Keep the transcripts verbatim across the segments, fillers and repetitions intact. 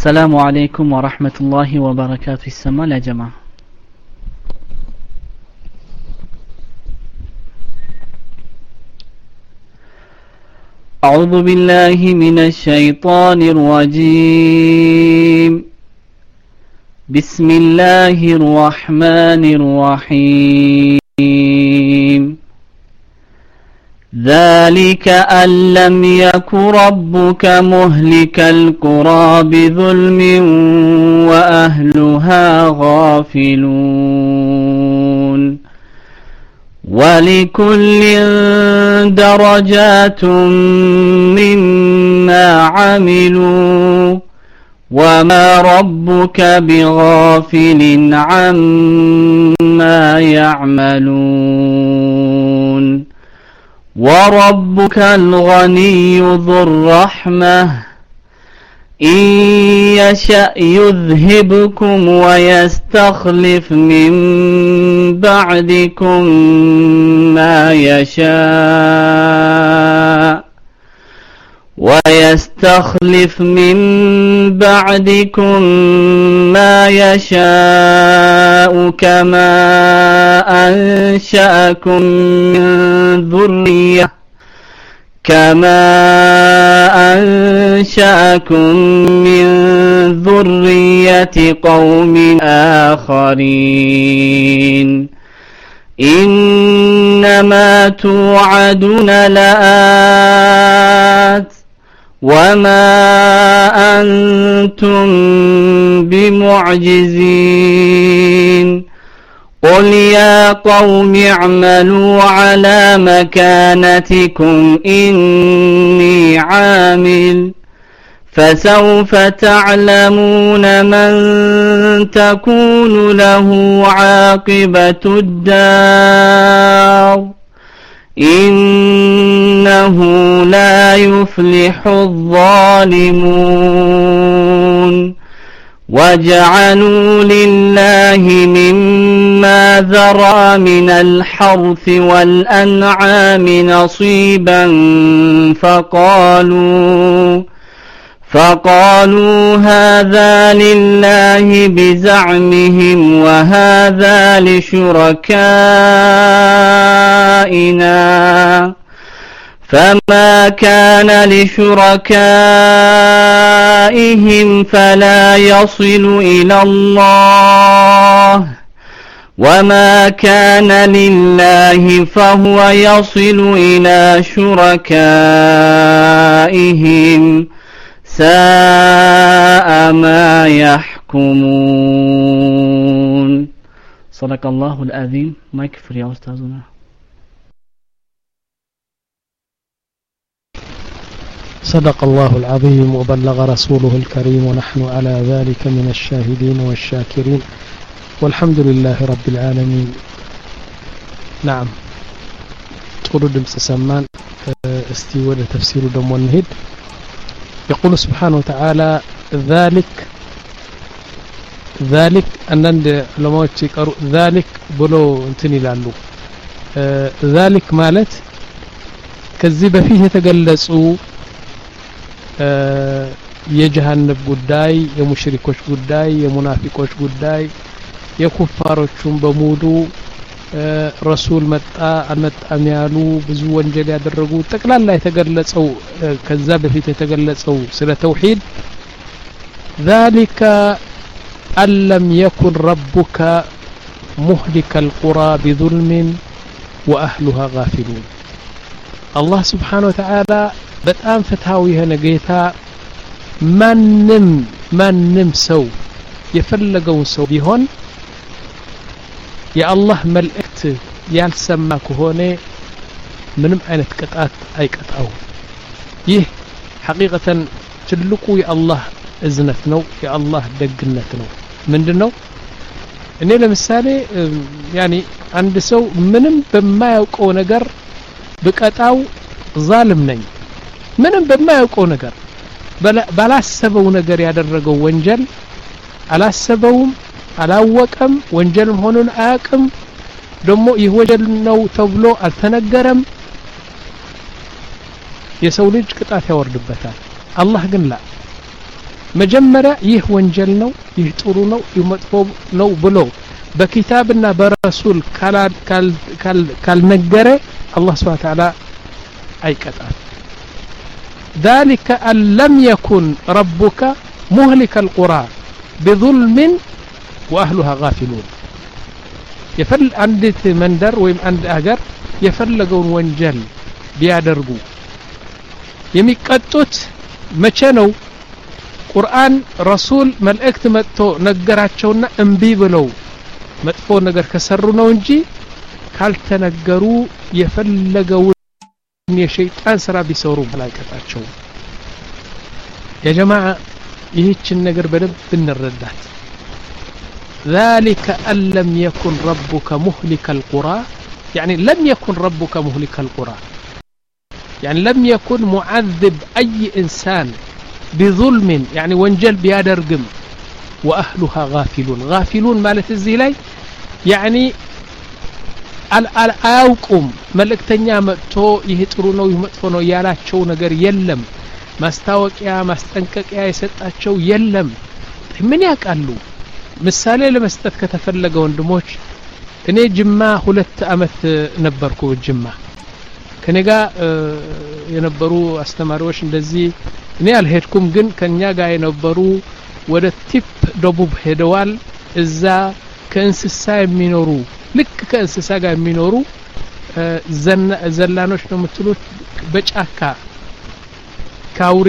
السلام عليكم ورحمة الله وبركاته. السماء يا جماعة. أعوذ بالله من الشيطان الرجيم. بسم الله الرحمن الرحيم. ذلك أن لم يك ربك مهلك القرى بظلم وأهلها غافلون ولكل درجات مما عملوا وما ربك بغافل عما يعملون وربك الغني ذو الرحمة إن يشأ يذهبكم ويستخلف من بعدكم ما يشاء ويستخلف من بعدكم ما يشاء كما أنشأكم من ذرية كما أنشأكم من ذرية قوم آخرين إنما توعدون لآت وما أنتم بمعجزين قل يا قوم اعملوا على مكانتكم إني عامل فسوف تعلمون من تكون له عاقبة الدار إنه لا يفلح الظالمون وجعلوا لله مما ذرأ من الحرث والأنعام نصيبا فقالوا فقالوا هذا لله بزعمهم وهذا لشركائنا فما كان لشركائهم فلا يصل إلى الله وما كان لله فهو يصل إلى شركائهم ساء ما يحكمون. صدق الله العظيم. ما يكفر يا أستاذنا. صدق الله العظيم وبلغ رسوله الكريم ونحن على ذلك من الشاهدين والشاكرين والحمد لله رب العالمين. نعم تقول دمس سمان استيوى تفسير دم والنهد. يقول سبحانه وتعالى ذلك ذلك أنند لما تقرأ ذلك بلو انتني لالو ذلك مالت كذب فيه تجلسوا የጀሃነም ጉዳይ የሙሽሪኮች ጉዳይ የሙናፊቆች ጉዳይ የኩፋሮቹም በሙሉ ረሱል መጣ አልመጣም ያሉ ብዙ ወንጀል ያደረጉ ጠቅላላ የተገለጸው ከዛ በፊት የተገለጸው ስለ ተውሂድ ذلك ألم يكن ربك مهلك القرى بظلم وأهلها غافلون الله سبحانه وتعالى በጣም ፍትሃዊ የሆነ ጌታ ማንም ማንም ሰው የፈለገውን ሰው ቢሆን የአላህ መልእክት ያልሰማ ከሆነ ምንም አይነት ቅጣት አይቀጣው። ይህ ሐቂቀተን ትልቁ የአላህ እዝነት ነው፣ የአላህ ደግነት ነው። ምንድነው? እኔ ለምሳሌ ያኒ አንድ ሰው ምንም በማያውቀው ነገር በቀጣው ዛልም ነኝ። ምንም በማያውቀው ነገር ባላሰበው ነገር ያደረገው ወንጀል አላሰበውም አላወቀም ወንጀል መሆኑን አያውቅም ደግሞ ይህ ወንጀል ነው ተብሎ አልተነገረም የሰው ልጅ ቅጣት ያወርድበታል። አላህ ግን ላ መጀመሪያ ይህ ወንጀል ነው ይህ ጥሩ ነው ይህ መጥፎ ነው ብሎ በኪታብና በረሱል ካልነገረ አላህ Subhanahu Wa Ta'ala አይቀጣም ذلك أن لم يكن ربك مهلك القرى بظلم وأهلها غافلون يفل عندت مندر ويم عند أجر يفلقون وانجل بيادرقو የሚቀጡት መቼ ነው ቁርአን ረሱል መልእክት መጥቶ ነገራቸውና እንቢ ብለው መጥፎ ነገር ከሰሩ ነው እንጂ ካልተነገሩ የፈለገው የሸይጣን ስራ ቢሰሩ ባላቀጣቸው ያ ጀማዓ ይህችን ነገር በደንብ እንረዳት ذلك أن لم يكن ربك مهلك القرى يعني لم يكن ربك مهلك القرى يعني لم يكن معذب أي إنسان بظلم يعني وانجل بيادرقم وأهلها غافلون غافلون مالت الزيلاي يعني አያውቁም መልእክተኛ መጥቶ ይሄ ጥሩ ነው ይሄ መጥፎ ነው ያላቸው ነገር የለም ማስታወቂያ ማስጠንቀቂያ የሰጣቸው የለም ምን ያቃሉ ምሳሌ ለመስጠት ከተፈለገ ወንድሞች እኔ ጅማ ሁለት አመት ነበርኩ ጅማ ከነጋ የነበሩ አስተማሪዎች እንደዚህ እኔ አልሄድኩም ግን ከኛ ጋር የነበሩ ወደ ቲፕ ደቡብ ሄደዋል እዛ ከእንስሳ የሚኖሩ ልክ ከእንስሳ ጋር የሚኖሩ ዘላኖች ነው የምትሉት በጫካ ካውሬ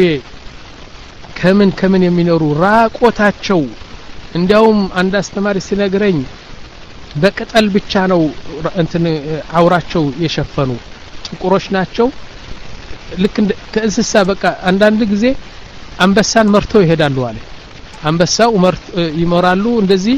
ከምን ከምን የሚኖሩ ራቆታቸው እንዲያውም አንድ አስተማሪ ሲነግረኝ በቅጠል ብቻ ነው እንትን አውራቸው የሸፈኑ ጥቁሮች ናቸው ልክ ከእንስሳ በቃ አንዳንድ ጊዜ አንበሳን መርቶ ይሄዳሉ አለ አንበሳው መርቶ ይመራሉ እንደዚህ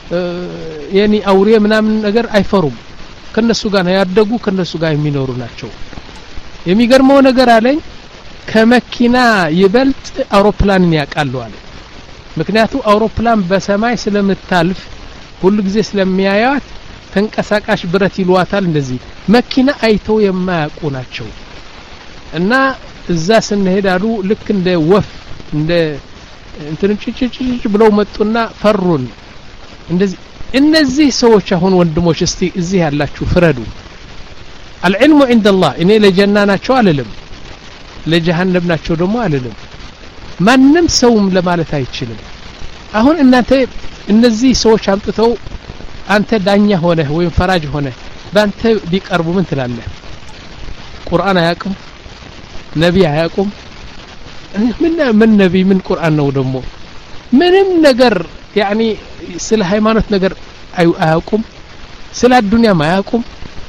የኒ አውሬ ምናምን ነገር አይፈሩም ከነሱ ጋር ነው ያደጉ ከነሱ ጋር የሚኖሩ ናቸው የሚገርመው ነገር አለኝ ከመኪና ይበልጥ አውሮፕላንን ያቃሉ አለ ምክንያቱ አውሮፕላን በሰማይ ስለምታልፍ ሁሉ ጊዜ ስለሚያያት ተንቀሳቃሽ ብረት ይሏታል እንደዚህ መኪና አይተው የማያውቁ ናቸው እና እዛ ስንሄዳሉ ልክ እንደ ወፍ እንደ እንትን ጭጭጭጭ ብለው መጡና ፈሩን እንደዚህ እነዚህ ሰዎች አሁን ወንድሞች እስቲ እዚህ ያላችሁ ፍረዱ العلم عند الله እኔ ለጀና ናቸው አልልም ለጀሃነም ናቸው ደግሞ አልልም ማንንም ሰውም ለማለት አይችልም አሁን እናንተ እነዚህ ሰዎች አምጥተው አንተ ዳኛ ሆነ ወይም ፈራጅ ሆነ ባንተ ቢቀርቡ ምን ትላለህ ቁርአን አያውቁም ነብይ አያውቁም ምን ምን ነብይ ምን ቁርአን ነው ደግሞ ምንም ነገር يعني ስለ ሃይማኖት ነገር አያውቁም ስለ ዱንያ ማያውቁም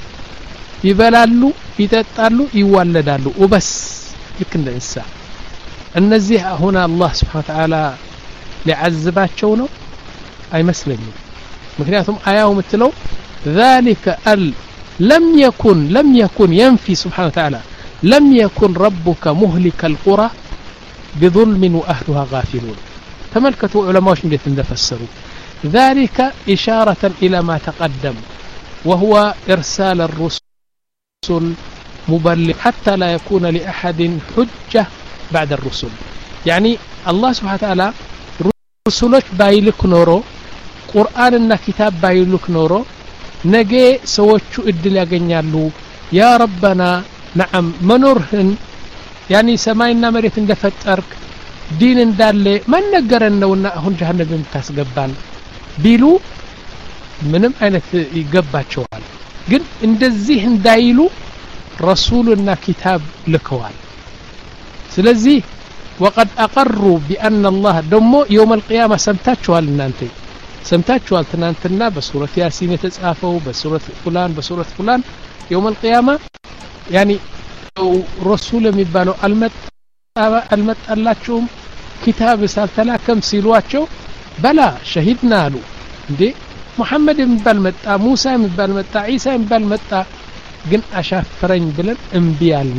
ይበላሉ ይጠጣሉ ይዋለዳሉ ወበስ ልክ እንደንሳ እነዚህ አሁን አላህ Subhanahu Wa Ta'ala ሊዓዝባቸው ነው አይመስለኝም ምክንያቱም አያው ምትለው ذلك ال لم يكن لم يكن ينفي سبحانه وتعالى لم يكن ربك مهلك القرى بظلم واهلها غافلون تملكتوا علماء እንዴት እንደፈሰሩ ذلك إشارة إلى ما تقدم وهو إرسال الرسل مبلغ حتى لا يكون لأحد حجة بعد الرسل يعني الله سبحانه وتعالى رسولك بايلك نورو قرآننا كتاب بايلك نورو نجي سوتشو إدل يغنيالو يا ربنا نعم منورهن يعني سماينا مريت اندفترك دين እንዳለ ማን ነገረን ነውና አሁን ጀሃነም ታስገባን ቢሉ ምንም አይነት ይገባቸዋል ግን እንደዚህ እንዳይሉ ረሱልና ኪታብ ልከዋል ስለዚህ وقد اقروا بان الله دمو يوم القيامه سمتاچوال እናንተ سمتاچوال ትናንትና በሱረት ያሲን የተጻፈው በሱረት ፉላን በሱረት ፉላን يوم القيامه يعني رسول የሚባለው አልመጣ አልመጣላችሁም ኪታብ ሳልተላከም ሲሏቸው በላ ሸሂድና አሉ እንዴ ሙሐመድ የሚባል መጣ ሙሳ የሚባል መጣ ኢሳ የሚባል መጣ ግን አሻፈረኝ ብለን እንቢ አልን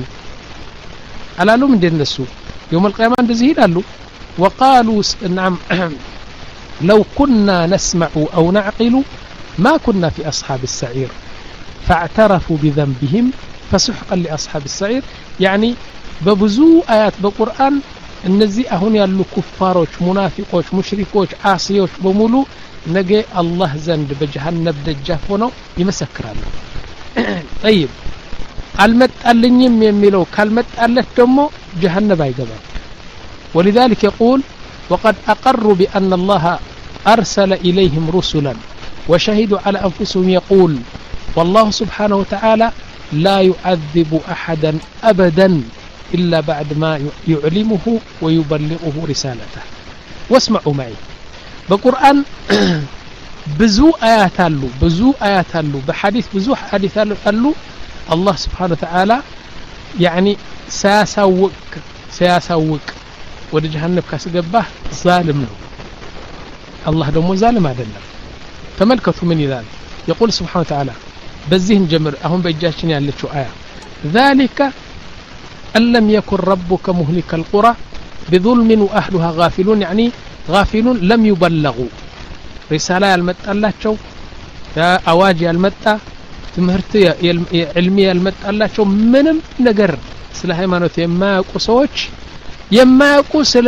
አላሉም እንደነሱ يوم القيامه እንደዚህ ይላሉ وقالوا نعم لو كنا نسمع او نعقل ما كنا في اصحاب السعير فاعترفوا بذنبهم فسحقا لاصحاب السعير يعني ببزو آيات بالقرآن እነዚህ አሁን ያሉ ኩፋሮች ሙናፊቆች ሙሽሪኮች አሲዮች በሙሉ ነገ አላህ ዘንድ በጀሃነም ደጃፍ ሆነው ይመሰክራሉ طيب አልመጣልኝም የሚለው ካልመጣለት ደግሞ ጀሃነም አይገባም ولذلك يقول وقد أقروا بأن الله أرسل إليهم رسلا وشهدوا على أنفسهم يقول والله سبحانه وتعالى لا يعذب أحدا أبدا إلا بعد ما يعلمه ويبلغه رسالته واسمعوا معي بقرآن بزو آيات له بزو آيات له بحديث بزو حديث له الله سبحانه وتعالى يعني سيسوق سيسوق ወደ ጀሃነም ካስገባህ ዛልም ነው አላህ ደግሞ ዛልም አይደለም ተመልከቱ ምን ይላል يقول سبحانه وتعالى በዚህን ጀምር አሁን በእጃችን ያለችው አያ ذلك أن لم يكن ربك مهلك القرى بظلم وأهلها غافلون يعني غافلون لم يبلغوا رسالة ያልመጣላቸው አዋጅ ያልመጣ ትምህርት ዕልሚ ያልመጣላቸው ምንም ነገር ስለ ሃይማኖት የማያውቁ ሰዎች የማያውቁ ስለ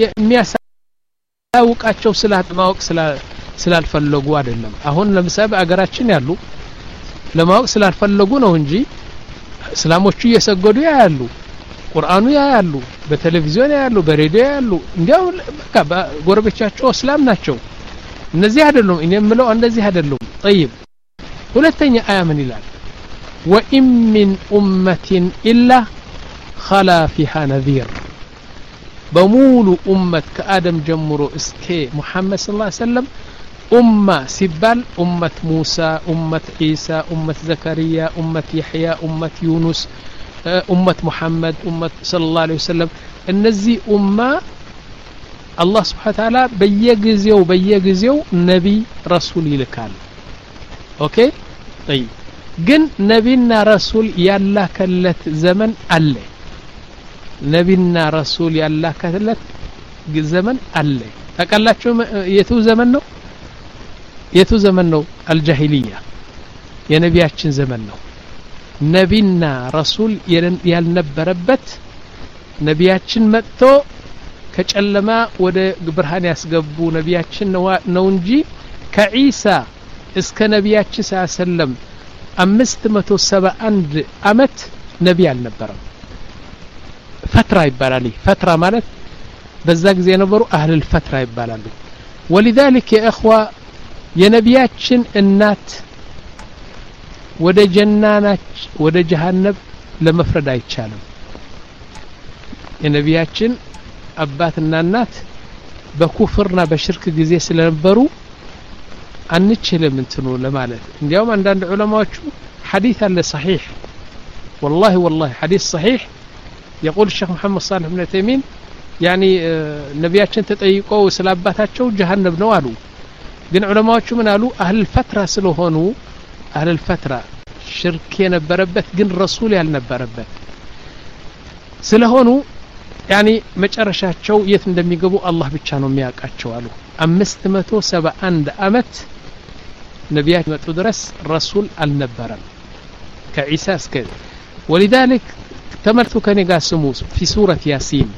የሚያሳውቃቸው ስለ ማወቅ ስለ ስላልፈለጉ አይደለም አሁን ለምሳሌ አገራችን ያሉ ለማወቅ ስላልፈለጉ ነው እንጂ እስላሞቹ እየሰገዱ ያያሉ ቁርአኑ ያያሉ በቴሌቪዥን ያያሉ በሬዲዮ ያያሉ እንዲያው በቃ ጎረቤቻቸው እስላም ናቸው እነዚህ አይደሉም እኔ የምለው እንደዚህ አይደሉም طيب ሁለተኛ አያ ምን ይላል وإن من أمة إلا خلا فيها نذير بمولو أمة كآدم جمرو اسكي محمد صلى الله عليه وسلم أمة سبال أمة موسى أمة عيسى أمة زكريا أمة يحيى أمة يونس أمة محمد أمة صلى الله عليه وسلم النزي أمة الله سبحانه وتعالى بيجزيو بيجزيو نبي رسول لكال أوكي طيب جن نبينا رسول يلا كلت زمن الله نبينا رسول يلا كلت زمن الله أكلتشو يتو زمن نو يتو زمن نو الجاهلية يا نبياتشن زمن نو نبينا رسول يالنبربت نبياتشن متو كجلما ወደ ብርሃን ያስገቡ ነቢያችን ነው እንጂ ከኢሳ እስከ ነቢያችን ሰለም አምስት መቶ ሰባ አንድ አመት ነብይ አልነበረም ፈትራ ይባላል ፈትራ ማለት በዛ ጊዜ የነበሩ አህል الفتራ ይባላሉ ولذلك يا اخوه የነቢያችን እናት ወደ ጀናናች ወደ ጀሃነም ለመፍረድ አይቻልም የነቢያችን አባትና እናት በኩፍርና በሽርክ ጊዜ ስለነበሩ አንችልም እንትኑ ለማለት እንዲያውም አንዳንድ ዑለማዎቹ ሐዲስ አለ صحيح والله والله حديث صحيح يقول الشيخ محمد صالح بن تيمين يعني ነቢያችን ተጠይቀው ስለአባታቸው ጀሃነም ነው አሉ ግን ዑለማዎቹ ምን አሉ አህል الفترة ስለሆኑ አህል الفترة ሽርክ የነበረበት ግን ረሱል ያልነበረበት ስለሆኑ يعني መጨረሻቸው የት እንደሚገቡ አላህ ብቻ ነው የሚያውቃቸው አሉ አምስት መቶ ሰባ አንድ አመት ነቢያት መጡ ድረስ ረሱል አልነበረም ከኢሳ እስከ ولذلك ተመልቱ ከኔ ጋር ስሙ في سورة ياسين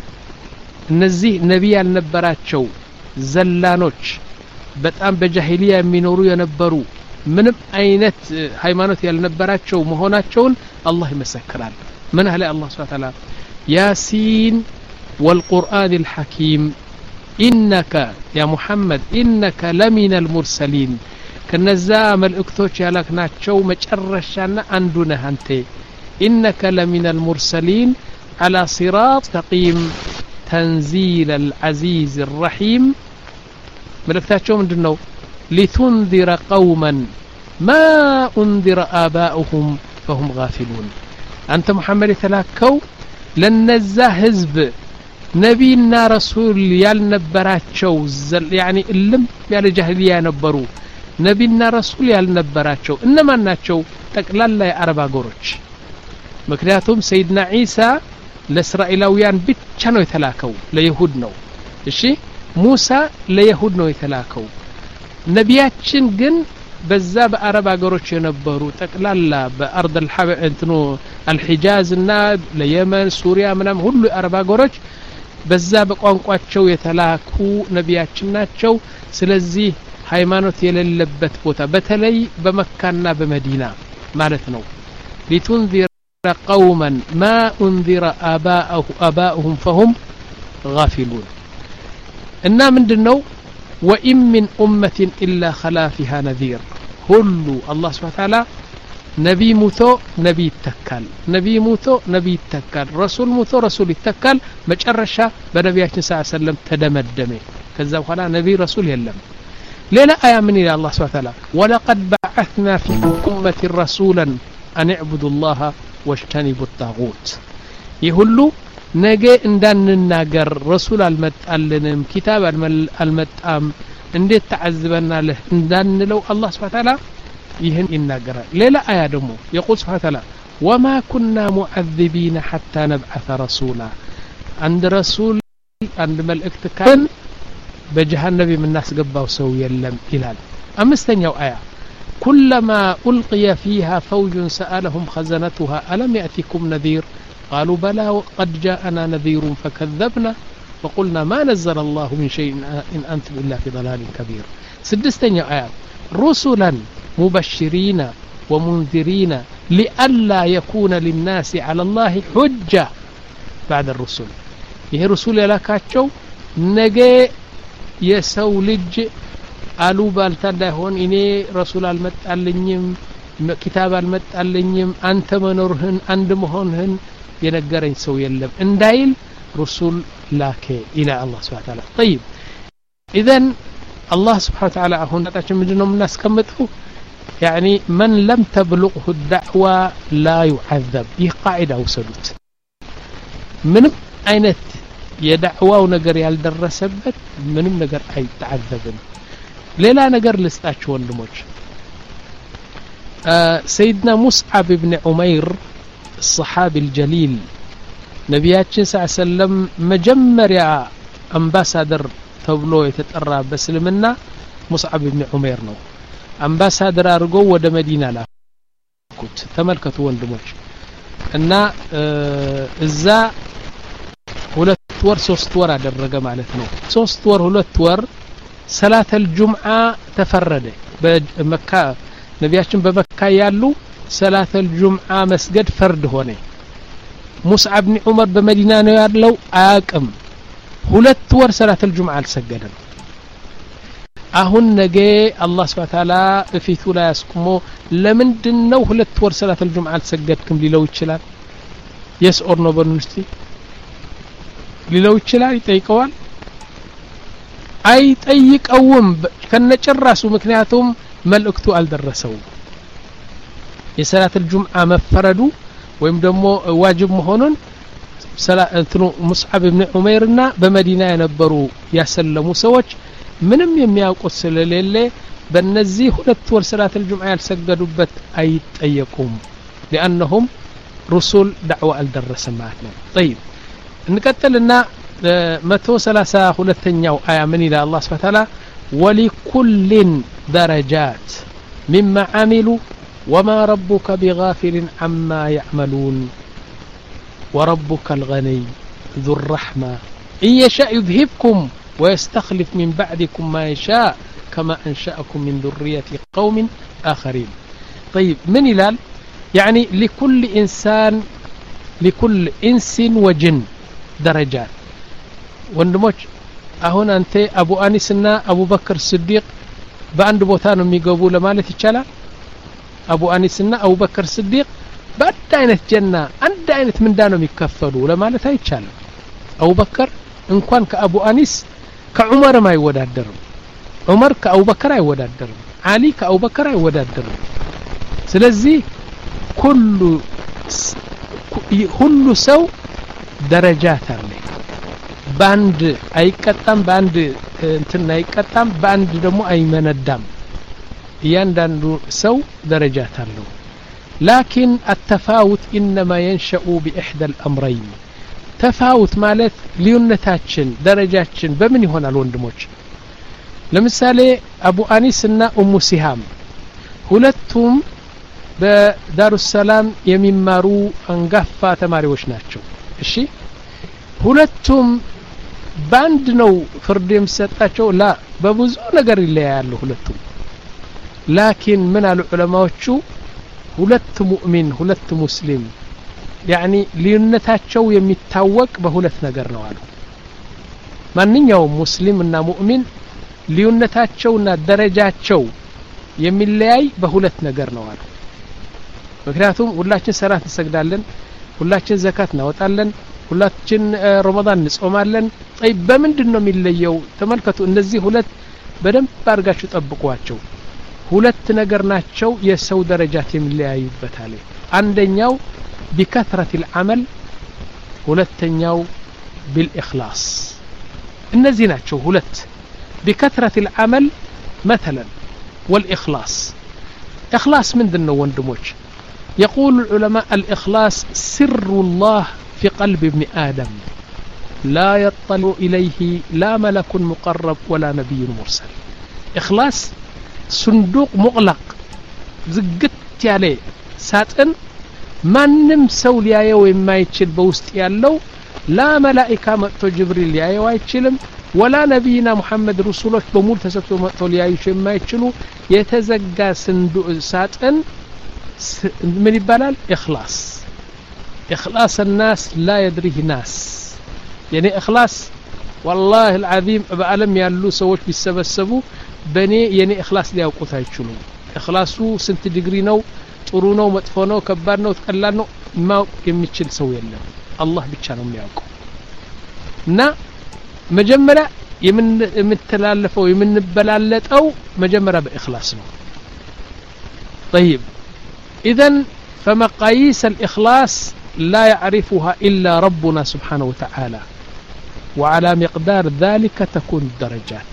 እነዚህ ነብይ ያልነበራቸው ዘላኖች በጣም በጃሂሊያ የሚኖሩ የነበሩ ምንም አይነት ሃይማኖት ያልነበራቸው መሆናቸውን አላህ ይመሰክራል ምን አለ አላህ Subhanahu Wa Ta'ala ياسين والقرآن الحكيم إنك يا محمد إنك لمن المرسلين كنزا ملئكتوش يالك ناتشو مجرشانا أندونا هانتي إنك لمن المرسلين على صراط تقيم تنزيل العزيز الرحيم ملئكتاتشو من دنو لتنذر قوما ما أنذر آباؤهم فهم غافلون أنت محمد تلاكو ለነዛ ህዝብ ነብይና ረሱል ያልነበራቸው يعني እልም ያለ ጃሂሊያ ነበሩ ነብይና ረሱል ያልነበራቸው እነማን ናቸው ጠቅላላ የአረብ አገሮች ምክንያቱም ሰይድና ኢሳ ለእስራኤላውያን ብቻ ነው የተላከው ለይሁድ ነው እሺ ሙሳ ለይሁድ ነው የተላከው ነቢያችን ግን በዛ በአረብ አገሮች የነበሩ ጠቅላላ በአርድ الحب እንትኑ الحجاز እና ለየመን ሱሪያ ምናም ሁሉ አረብ አገሮች በዛ በቋንቋቸው የተላኩ ነቢያችን ናቸው ስለዚህ ሃይማኖት የሌለበት ቦታ በተለይ በመካና በመዲና ማለት ነው لتنذر قوما ما انذر آباءه آباؤهم فهم غافلون እና ምንድነው وإن من أمة إلا خلا فيها نذير ሁሉ አላህ Subhanahu Wa Ta'ala ነብይ ሙቶ ነብይ ይተካል ነብይ ሙቶ ነብይ ይተካል ረሱል ሙቶ ረሱል ይተካል መጨረሻ በነቢያችን ሰለላሁ ዐለይሂ ወሰለም ተደመደመ ከዛ በኋላ ነብይ ረሱል የለም ሌላ አያ ምን ይላል አላህ Subhanahu Wa Ta'ala ولقد بعثنا في أمة رسولا أن اعبدوا الله واجتنبوا الطاغوت ይሁሉ ነገ እንዳንናገር ረሱል አልመጣልንም ኪታብ አልመጣም እንዴት ተዓዝበናለህ እንዳንለው አላህ Subhanahu Wa Ta'ala ይህን ይናገራል ሌላ አያ ደግሞ يقول سبحانه وتعالى وما كنا معذبين حتى نبعث رسولا عند رسول عند ملእክት ካን በጀሃነም የምናስገባው ሰው የለም ይላል አምስተኛው አያ كلما ألقي فيها فوج سألهم خزنتها ألم يأتكم نذير قالوا بلى وقد جاءنا نذير فكذبنا وقلنا ما نزل الله من شيء إن أنتم إلا في ضلال كبير سدستنيا آيات رسلا مبشرين ومنذرين لئلا يكون للناس على الله حجة بعد الرسل ይሄ رسول ያላካቸው ነገ የሰው ልጅ አሉ ባልታ እንዳይሆን እኔ ረሱል አልመጣልኝም ኪታብ አልመጣልኝም አንተ መኖርህን አንድ መሆንህን የነገረኝ ሰው የለም እንዳይል رسول ላከ ኢላ አላህ Subhanahu Wa Ta'ala طيب اذا الله سبحانه وتعالى አሁን ታችን ምንድነው የምናስቀምጠው يعني من لم تبلغه الدعوة لا يعذب ይህ ቃዒዳ ወሰዱት ምንም አይነት የዳዕዋው ነገር ያልደረሰበት ምንም ነገር አይተዓዘብም ሌላ ነገር ልስጣችሁ ወንድሞች سيدنا مصعب بن عمير الصحابي الجليل ነቢያችን ሰለላሁ ዐለይሂ ወሰለም መጀመሪያ አምባሳደር ተብሎ የተጠራ በእስልምና ሙስዓብ ኢብኑ ዑመይር ነው አምባሳደር አድርጎ ወደ መዲና ላኩት ተመልከቱ ወንድሞች እና እዛ ሁለት ወር ሶስት ወር አደረገ ማለት ነው ሶስት ወር ሁለት ወር ሰላተል ጁምዓ ተፈረደ በመካ ነቢያችን በመካ ያሉ ሰላተል ጁምዓ መስገድ ፈርድ ሆነ ሙስዓብ ኢብኑ ዑመር በመዲና ነው ያለው አያቅም ሁለት ወር ሰላተል ጁምዓ አልሰገደም አሁን ነገ አላህ Subhanahu Wa Ta'ala እፊቱ ላይ አስቆሞ ለምንድነው ሁለት ወር ሰላተል ጁምዓ አልሰገድክም ሊለው ይችላል yes or no በኑስቲ ሊለው ይችላል ይጠይቀዋል አይጠይቀውም ከነጭራሱ ምክንያቱም መልእክቱ አልደረሰው የሰላተል ጁምዓ መፈረዱ ወይም ደግሞ ዋጅብ መሆኑን ሰላቱ ሙስዓብ ኢብኑ ዑመይርና በመዲና የነበሩ ያሰለሙ ሰዎች ምንም የሚያውቁት ስለሌለ በእነዚህ ሁለት ወር ሰላተል ጁምዓ ያልሰገዱበት አይጠየቁም لانهم رسول دعوه الدرس معنا طيب እንቀጥልና መቶ ሰላሳ ሁለተኛው አያ ምን ይላል አላህ Subhanahu Wa Ta'ala ولكل درجات مما عملوا وما ربك بغافل عما يعملون وربك الغني ذو الرحمة إن يشاء يذهبكم ويستخلف من بعدكم ما يشاء كما أنشأكم من ذرية قوم آخرين طيب من إلال يعني لكل إنسان لكل إنس وجن درجات وندموش أهون أنت أبو أنيسنا أبو بكر الصديق بأند بوتانو ميقبو لمالة الشلا أبو أنيسنا أبو بكر الصديق بعد عينة جنة عند عينة من دانو ميكفلو لمالة هاي الشلا أبو بكر إن كان كأبو أنيس كعمر ما يودادر عمر كأبو بكر يودادر علي كأبو بكر يودادر سلزي كل كل سو درجات عليه باند አይቀጣም ባንድ እንትና አይቀጣም ባንድ ደግሞ አይመነዳም እያንዳንዱ ሰው ደረጃት አለው لكن التفاوت انما ينشأ باحدى الامرين تفاوت ማለት ልዩነታችን ደረጃችን በምን ይሆናል ወንድሞች ለምሳሌ አቡ አኒስ እና ኡሙ ሲሃም ሁለቱም በዳሩ ሰላም የሚማሩ አንጋፋ ተማሪዎች ናቸው እሺ ሁለቱም باند ነው ፍርድ የሚሰጣቸው ላ በብዙ ነገር ይለያያሉ ሁለቱም ላኪን ምን አሉ ዑለማዎቹ ሁለት ሙእሚን ሁለት ሙስሊም يعني ልዩነታቸው የሚታወቅ በሁለት ነገር ነው አሉ ማንኛውም ሙስሊም እና ሙእሚን ልዩነታቸውና ደረጃቸው የሚለያይ በሁለት ነገር ነው አሉ ምክንያቱም ሁላችን ሰላት እንሰግዳለን ሁላችን ዘካት እናወጣለን ሁላችን ረመዳን እንጾማለን طيب በምንድነው የሚለየው ተመልከቱ እነዚህ ሁለት በደንብ አድርጋችሁ ጠብቋቸው ሁለት ነገር ናቸው የሰው ደረጃት የሚለያዩበት አለ አንደኛው بكثرة العمل ሁለተኛው بالإخلاص እነዚህ ናቸው ሁለት بكثرة العمل مثلا والإخلاص إخلاص ምንድነው ወንድሞች يقول العلماء الإخلاص سر الله في قلب ابن آدم لا يطلع إليه لا ملك مقرب ولا نبي مرسل إخلاص صندوق مغلق زقت عليه ساتن ማንም ሰው ሊያየው የማይችል በውስጥ ያለው لا ملائكة መጥቶ ጅብሪል ሊያየው አይችልም ولا ነብይና መሐመድ ረሱሎች በሙሉ ተሰብስበው መጥቶ ሊያዩሽ የማይችሉ የተዘጋ صندوق ሳጥን ምን ይባላል إخلاص إخلاص الناس لا يدريه ناس يعني إخلاص والله العظيم بعالم ያሉ ሰዎች ቢሰበሰቡ በኔ የኔ إخلاص ሊያውቁት አይችሉም إخلاصu ስንት ዲግሪ ነው ጥሩ ነው መጥፎ ነው ከባድ ነው ቀላል ነው ማውቅ የሚችል ሰው የለም አላህ ብቻ ነው የሚያውቀው እና መጀመሪያ የምንተላለፈው የምንበላለጠው መጀመሪያ በእخلاص ነው طيب اذا فمقاييس الاخلاص لا يعرفها الا ربنا سبحانه وتعالى وعلى مقدار ذلك تكون الدرجات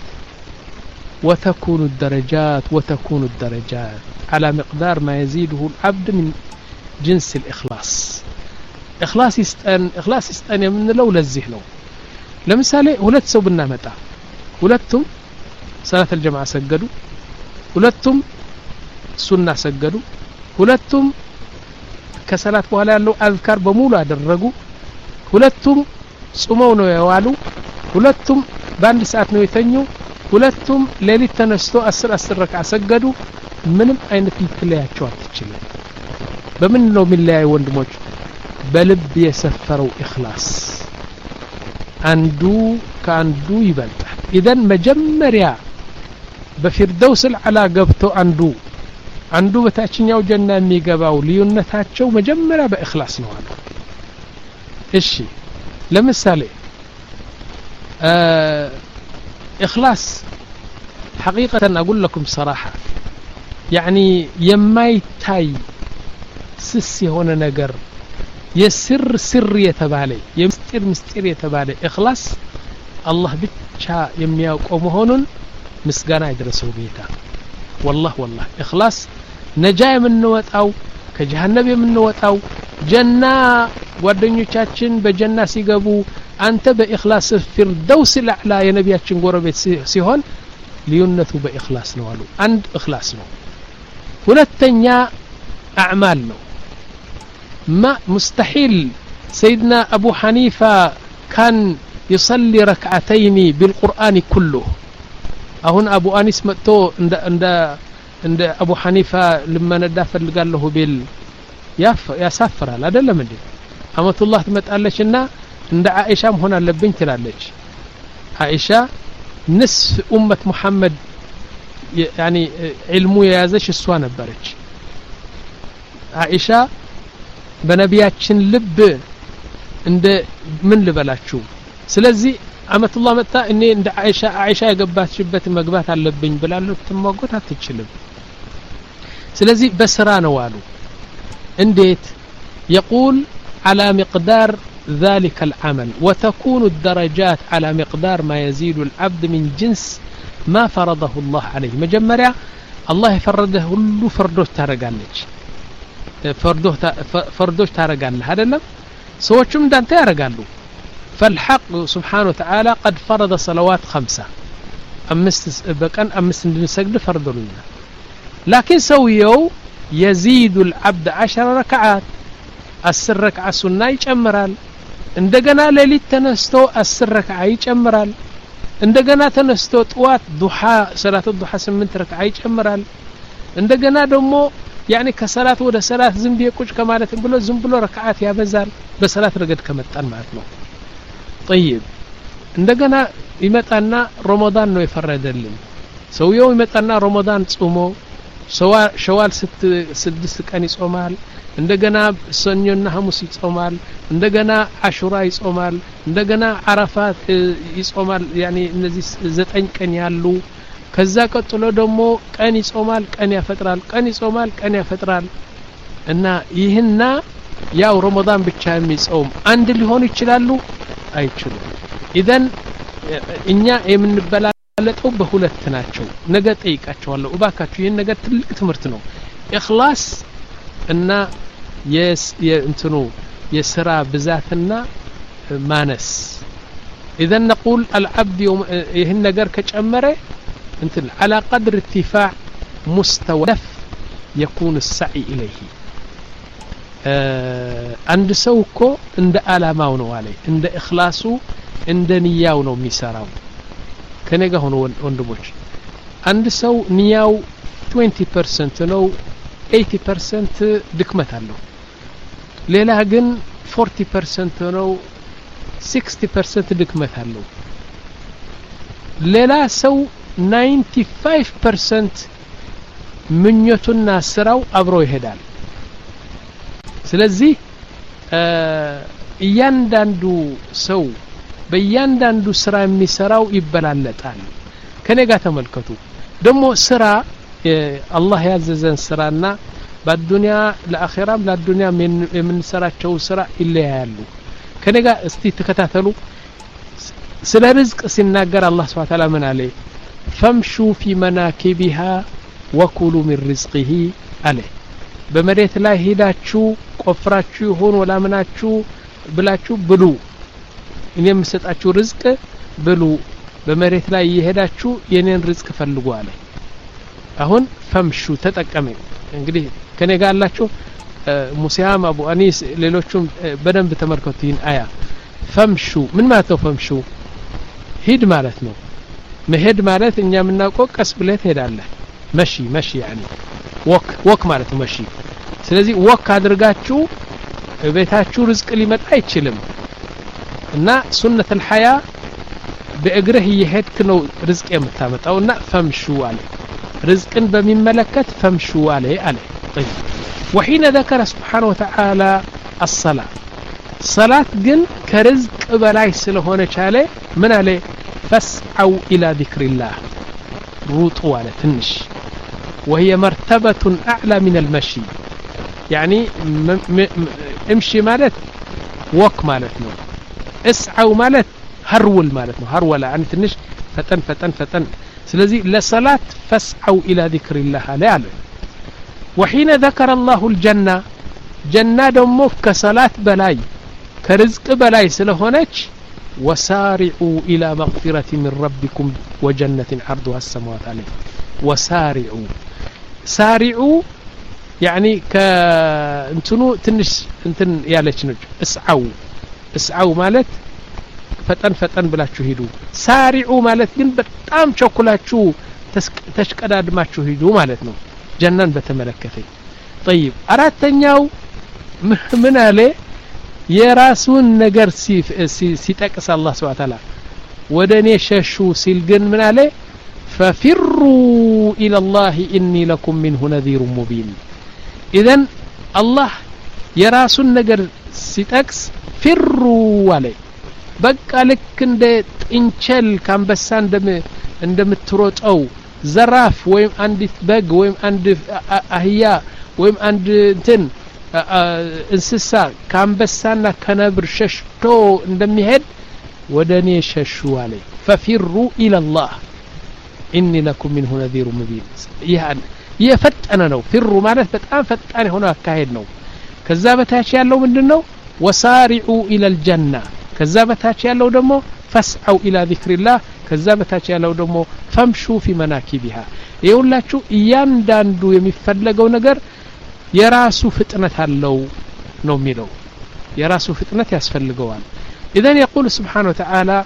وتكون الدرجات وتكون الدرجات على مقدار ما يزيده العبد من جنس الإخلاص إخلاص يستأن إخلاص يستأن من لو لزه له لمثال ሁለት ሰው ብናመጣ ሁለቱም صلاة الجماعة ሰገዱ ሁለቱም ሱና ሰገዱ ሁለቱም ከሰላት በኋላ ያለው አዝካር በሙሉ አደረጉ ሁለቱም ጾመው ነው ያዋሉ ሁለቱም በአንድ ሰዓት ነው የተኙ ሁለቱም ሌሊት ተነስቶ አስር አስር ረክዓ ሰገዱ ምንም አይነት ልትለያቸው አትችልም በምን ነው የሚለያይ ወንድሞች በልብ የሰፈረው ኢኽላስ አንዱ ከአንዱ ይበልጣል ኢደን መጀመሪያ በፊርደውስ አልዓላ ገብቶ አንዱ አንዱ በታችኛው ጀና የሚገባው ልዩነታቸው መጀመሪያ በኢኽላስ ነው አሉ እሺ ለምሳሌ إخلاص حقيقة أقول لكم صراحة يعني يمايتاي سسي هنا نجر يسر سر يتبالي يمستر مستر يتبالي إخلاص الله بتشا يمياك ومهون مسجانا يدرسوا بيتا والله والله إخلاص نجاي من نوت أو كجهنم من نوت أو جنة ودنيو تشاتشن بجنة سيجابو أنت بإخلاص الفردوس الأعلى يا نبياتشن قربت سيهون لينثوا بإخلاص نوالو عند إخلاص نو ولتنيا أعمال نو ما مستحيل سيدنا أبو حنيفة كان يصلي ركعتين بالقرآن كله أهون أبو أنيس متو عند عند عند أبو حنيفة لما ندافر قال له بال ياف يا سافر لا دل مدي أمة الله تمتقالشنا عند عائشة هنا لبين تلالج عائشة نصف أمة محمد يعني علمو يازش السوانة برج عائشة بنبياتشن لب عند من لبلاتشو سلزي أمة الله متى إني عند عائشة عائشة يقبات شبت مقبات على لبين بلالو تموقت هتتشلب سلزي بسران والو انديت يقول على مقدار ذلك العمل وتكون الدرجات على مقدار ما يزيد العبد من جنس ما فرضه الله عليه مجمريا الله فرده كله فردوش تارقالج فردوش فردوش تارقال هذا لا سوتشم دانت يارقالو فالحق سبحانه وتعالى قد فرض صلوات خمسة أمس بكن أمس نسجد فرض لنا لكن سويو يزيد العبد عشر ركعات السر ركعة سنة يجمرال እንደገና ሌሊት ተነስቶ አስር ረክዓ ይጨምራል እንደገና ተነስቶ ጧት ዱሃ ሰላት ዱሃ ስምንት ረክዓ ይጨምራል እንደገና ደግሞ يعني ከሰላት ወደ ሰላት ዝም ቢቁጭ ከማለት ብሎ ዝም ብሎ ረክዓት ያበዛል በሰላት ረገድ ከመጣን ማለት ነው طيب እንደገና ይመጣና ረመዳን ነው የፈረደልን ሰውየው ይመጣና ረመዳን ጾሞ ሸዋል ስድስት ቀን ይጾማል እንደገና ሰኞና ሐሙስ ይጾማል እንደገና አሹራ ይጾማል እንደገና አረፋት ይጾማል يعني እነዚህ ዘጠኝ ቀን ያሉ ከዛ ቀጥሎ ደግሞ ቀን ይጾማል ቀን ያፈጥራል ቀን ይጾማል ቀን ያፈጥራል እና ይህና ያው ረመዳን ብቻ የሚጾም አንድ ሊሆን ይችላሉ አይችሉም ኢዘን እኛ የምንበላለጠው በሁለት ናቸው ነገ ጠይቃቸዋለሁ እባካችሁ ይሄን ነገር ትልቅ ትምህርት ነው ኢኽላስ እና የስ የእንትኑ የሥራ ብዛትና ማነስ اذا نقول العبد ይሄን ነገር ከጨመረ እንትን على قدر ارتفاع مستوى يكون السعي اليه አንድ ሰው እኮ እንደ አላማው ነው አለ እንደ ኢኽላሱ እንደ ንያው ነው የሚሰራው ከነጋ ሆኖ ወንድሞች አንድ ሰው ንያው twenty percent ነው eighty percent ድክመት አለው ሌላ ግን forty percent ነው sixty percent ድክመት አለው ሌላ ሰው ninety-five percent ምኞቱና ስራው አብሮ ይሄዳል ስለዚህ እያንዳንዱ ሰው በእያንዳንዱ ስራ የሚሰራው ይበላለጣል ከነጋ ተመልከቱ ደግሞ ስራ አላህ ያዘዘን ስራና በዱንያ ለአኺራም ለዱንያ የምንሰራቸው ስራ ይለያያሉ ከነጋ እስቲ ተከታተሉ ስለ ርዝቅ ሲናገር አላህ Subhanahu Wa Ta'ala ምን አለ ፈምሹ ፊ መናኪቢሃ ወኩሉ ሚን ሪዝቂሂ አለ በመሬት ላይ ሄዳችሁ ቆፍራችሁ ይሁን ወላምናችሁ ብላችሁ ብሉ እኔ የምሰጣችሁ ርዝቅ ብሉ በመሬት ላይ ይሄዳችሁ የኔን ርዝቅ ፈልጉ አለ አሁን ፈምሹ ተጠቀመ እንግዲህ ከኔ ጋር አላችሁ ሙሲያም አቡ አኒስ ሌሎችም በደንብ ተመልከቱኝ አያ ፈምሹ ምን ማለት ነው ፈምሹ ሂድ ማለት ነው መሄድ ማለት እኛ የምናውቀው ቀስ ብለህ ትሄዳለህ መሺ መሺ يعني ወክ ወክ ማለት ነው መሺ ስለዚህ ወክ አድርጋችሁ ቤታችሁ ርዝቅ ሊመጣ አይችልም እና ሱነተ الحياه በእግርህ እየሄድክ ነው ርዝቅ የምታመጣውና ፈምሹ አለ ርዝቅን በሚመለከት ፈምሹ አለ አለ طيب وحين ذكر سبحانه وتعالى الصلاه صلاه ግን ከርዝቅ በላይ ስለሆነች አለ ምን አለ فاسعوا الى ذكر الله روطوا على تنش وهي مرتبة اعلى من المشي يعني امشي مالت وك مالتنا اسعوا مالت هرول مالتنا هرول يعني تنش فتن فتن فتن ስለዚህ ለሰላት فاسعوا الى ذكر الله على وحين ذكر الله الجنة جنة ደሞ ከሰላት በላይ ከርዝቅ በላይ ስለሆነች وسارعوا الى مغفرة من ربكم وجنة عرضها السماوات عليه وسارعوا سارعوا يعني ك انتنو تنش انتن ያለች ነች اسعوا اسعوا ማለት ፈጠን ፈጠን ብላችሁ ሂዱ ሳሪዑ ማለት ግን በጣም ቸኩላችሁ ተሽቀዳድማችሁ ሂዱ ማለት ነው ጀናን በተመለከተ طيب አራተኛው ምን አለ የራሱን ነገር ሲጠቅስ አላህ Subhanahu Wa Ta'ala ወደኔ ሸሹ ሲል ግን ምን አለ ففروا الى الله اني لكم منه نذير مبين اذا الله የራሱን ነገር ሲጠቅስ ፍሩ አለ በቃ ልክ እንደ ጥንቸል ካንበሳ እንደም እንደምትሮጠው ዘራፍ ወይም አንዲት በግ ወይም አንድ አህያ ወይም አንድ እንትን እንስሳ ካንበሳና ከነብር ሸሽቶ እንደሚሄድ ወደኔ ሸሹ አለ ففروا الى الله اني لكم منه نذير مبين ያን የፈጠነ ነው ፍሩ ማለት በጣም ፈጣን ሆኖ አካሄድ ነው ከዛ በታች ያለው ምንድነው وسارعوا الى الجنه ከዛ በታች ያለው ደግሞ فاسعوا الى ذكر الله ከዛ በታች ያለው ደግሞ فامشوا في مناكبها ይኸውላችሁ እያንዳንዱ የሚፈለገው ነገር የራሱ ፍጥነት አለው ነው የሚለው የራሱ ፍጥነት ያስፈልገዋል إذن يقول سبحانه وتعالى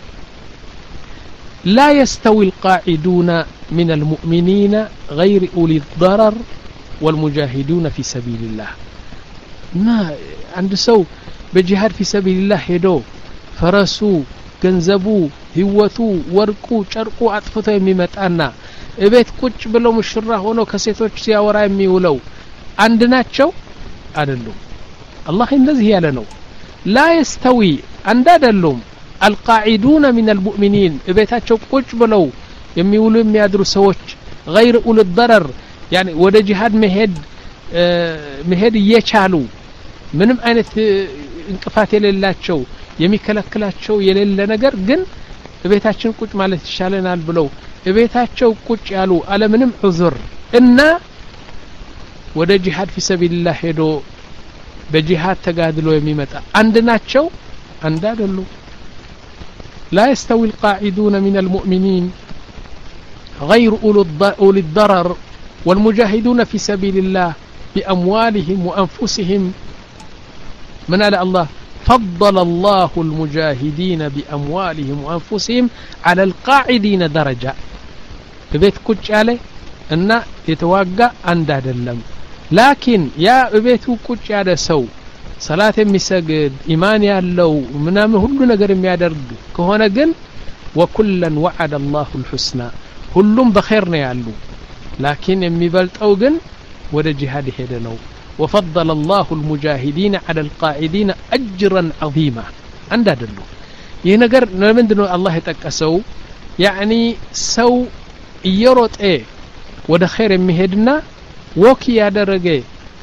لا يستوي القاعدون من المؤمنين غير أولي الضرر والمجاهدون في سبيل الله ما عند سو بجهاد في سبيل الله هدو فرسو ገንዘቡ ህይወቱ ወርቁ ጨርቁ አጥፍቶ የሚመጣና እቤት ቁጭ ብለው ሙሽራ ሆኖ ከሴቶች ሲያወራ የሚውለው አንድ ናቸው አይደሉም አላህ እንደዚህ ያለ ነው لا يستوي አንድ አይደሉም القاعدون من المؤمنين እቤታቸው ቁጭ ብለው የሚውሉ የሚያድሩ ሰዎች غير أولي الضرر يعني ወደ ጂሃድ መሄድ መሄድ እየቻሉ ምንም አይነት እንቅፋት የሌላቸው የሚከለክላቸው የሌለ ነገር ግን እቤታችን ቁጭ ማለት ይሻለናል ብለው እቤታቸው ቁጭ ያሉ አለ ምንም ዑዝር እና ወደ ጂሃድ في سبيل الله ሄዶ በጂሃድ ተጋድሎ የሚመጣ አንድ ናቸው አንድ አይደሉ لا يستوي القاعدون من المؤمنين غير أولي الضرر والمجاهدون في سبيل الله بأموالهم وأنفسهم من على الله فضل الله المجاهدين بأموالهم وأنفسهم على القاعدين درجة بيت كوتش عليه أن يتواقع عند دلم لكن يا بيت كوتش على سو صلاة مسجد إيمان يالله منام هلو نقر ميادرق كهونا قن وكلا وعد الله الحسنى هلوم بخيرنا يالله لكن يميبالت أوقن ودا جهاد هيدنو وفضل الله المجاهدين على القاعدين أجرا عظيما عند دلو ينقر نمندنو الله يتكسو يعني سو يروت ايه ودا خير مهدنا وكي يادرقه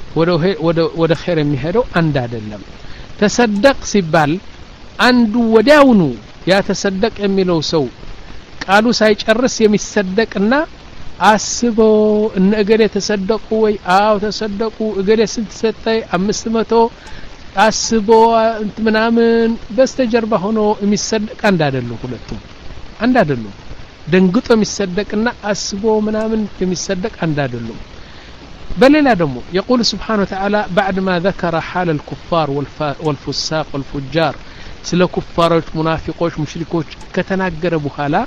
ودا خير مهدو عند دلم تصدق سبال عنده وداونو يا تصدق اميلو سو قالوا سايጨርስ የሚሰደቅና አስቦ እነ እገሌ ተሰደቁ ወይ አው ተሰደቁ እገሌ ስንት ሰጠይ አምስት መቶ አስቦ እንት ምናምን በስተጀርባ ሆኖ የሚሰደቅ አንድ አይደለም ሁለቱም አንድ አይደለም ደንግጦ የሚሰደቅና አስቦ ምናምን የሚሰደቅ አንድ አይደለም በሌላ ደግሞ يقول سبحانه وتعالى بعد ما ذكر حال الكفار والفساق والفجار ስለ ኩፋሮች ሙናፊቆች ሙሽሪኮች ከተናገረ በኋላ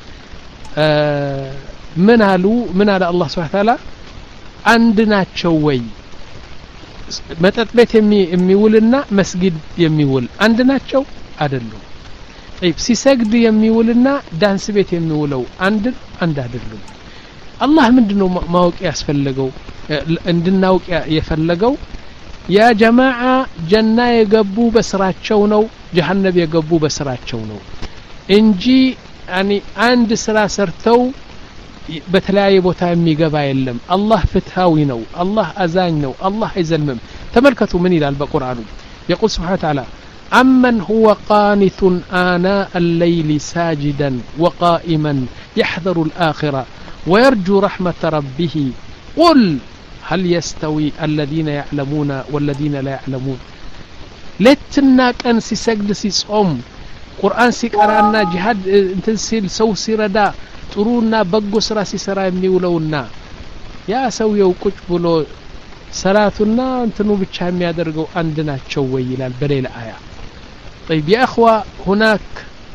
من قالوا من على الله سبحانه وتعالى عندنا شوي متى بيت يمي يميولنا مسجد يميول عندنا شو عدلو طيب سيسجد يميولنا دانس بيت يميولو عند عند عدلو الله من دنو ما وق يسفلغو عندنا وق يفلغو يا جماعه جنة يغبو بسراچو ነው جهنم يغبو بسراچو ነው እንጂ يعني عند ስራ ሰርተው በተለያየ ቦታ የሚገባ የለም አላህ ፍትሃዊ ነው አላህ አዛኝ ነው አላህ አይዘልምም ተመልከቱ ምን ይላል በቁርአኑ يقول سبحانه وتعالى أمن هو قانت آناء الليل ساجدا وقائما يحذر الآخرة ويرجو رحمة ربه قل هل يستوي الذين يعلمون والذين لا يعلمون لتنا كان سيسجد سيصوم قرآن سيقرانا جهاد انتسيل سو سيردا ጥሩና በጎ ስራ ሲሰራ የሚውለውና ያ ሰውየው ቁጭ ብሎ ሰላቱና እንትኑ ብቻ የሚያደርገው አንድ ናቸው ወይ ይላል በሌላ አያ طيب يا اخوا هناك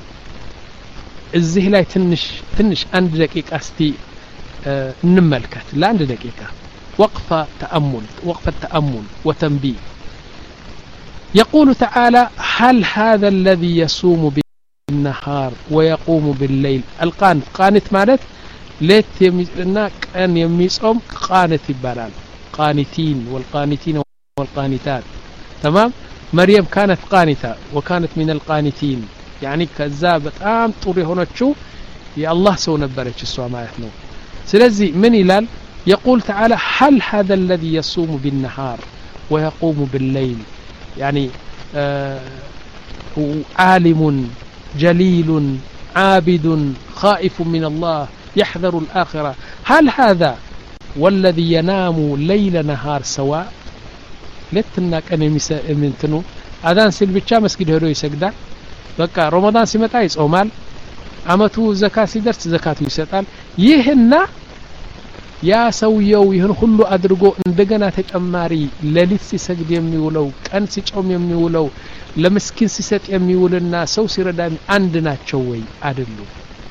እዚህ ላይ ትንሽ ትንሽ አንድ ደቂቃ እስቲ እንመልከት ለአንድ ደቂቃ وقفه تامل وقفه تامل وتنبيه يقول تعالى هل هذا الذي يصوم النهار ويقوم بالليل القانت قانت مالت ليت يمنا كان يميصوم قانت يبالال قانتين والقانتين والقانتات تمام مريم كانت قانتة وكانت من القانتين يعني كذا በጣም ጥሩ ሆነችው የአላህ ሰው ነበረች እሷ ማለት ነው ስለዚህ ምን ይላል يقول تعالى هل هذا الذي يصوم بالنهار ويقوم بالليل يعني آه عالم جليل عابد خائف من الله يحذر الآخرة هل هذا والذي ينام ليل نهار سواء لتنا كان يمنتنو أذان سلبتشا مسجد هدو يسجدان بقى رمضان سمتا يصومال عمتو زكاة سيدرس زكاة يسطال يهنا ያ ሰውየው ይህን ሁሉ አድርጎ እንደገና ተጨማሪ ለሊት ሲሰግድ የሚውለው ቀን ሲጾም የሚውለው ለምስኪን ሲሰጥ የሚውልና ሰው ሲረዳ አንድ ናቸው ወይ አይደሉም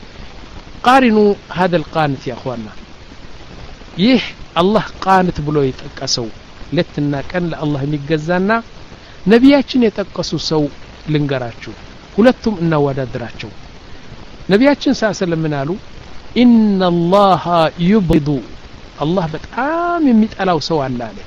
قارنوا هذا القانت يا اخوانا ይህ አላህ ቃንት ብሎ ይጠቀሰው ለትና ቀን ለአላህ የሚገዛና ነቢያችን የጠቀሱ ሰው ልንገራችሁ ሁለቱም እናወዳድራቸው ነቢያችን ሰለላሁ ዐለይሂ አሉ إن الله يبغض الله በጣም የሚጠላው ሰው አለ አለ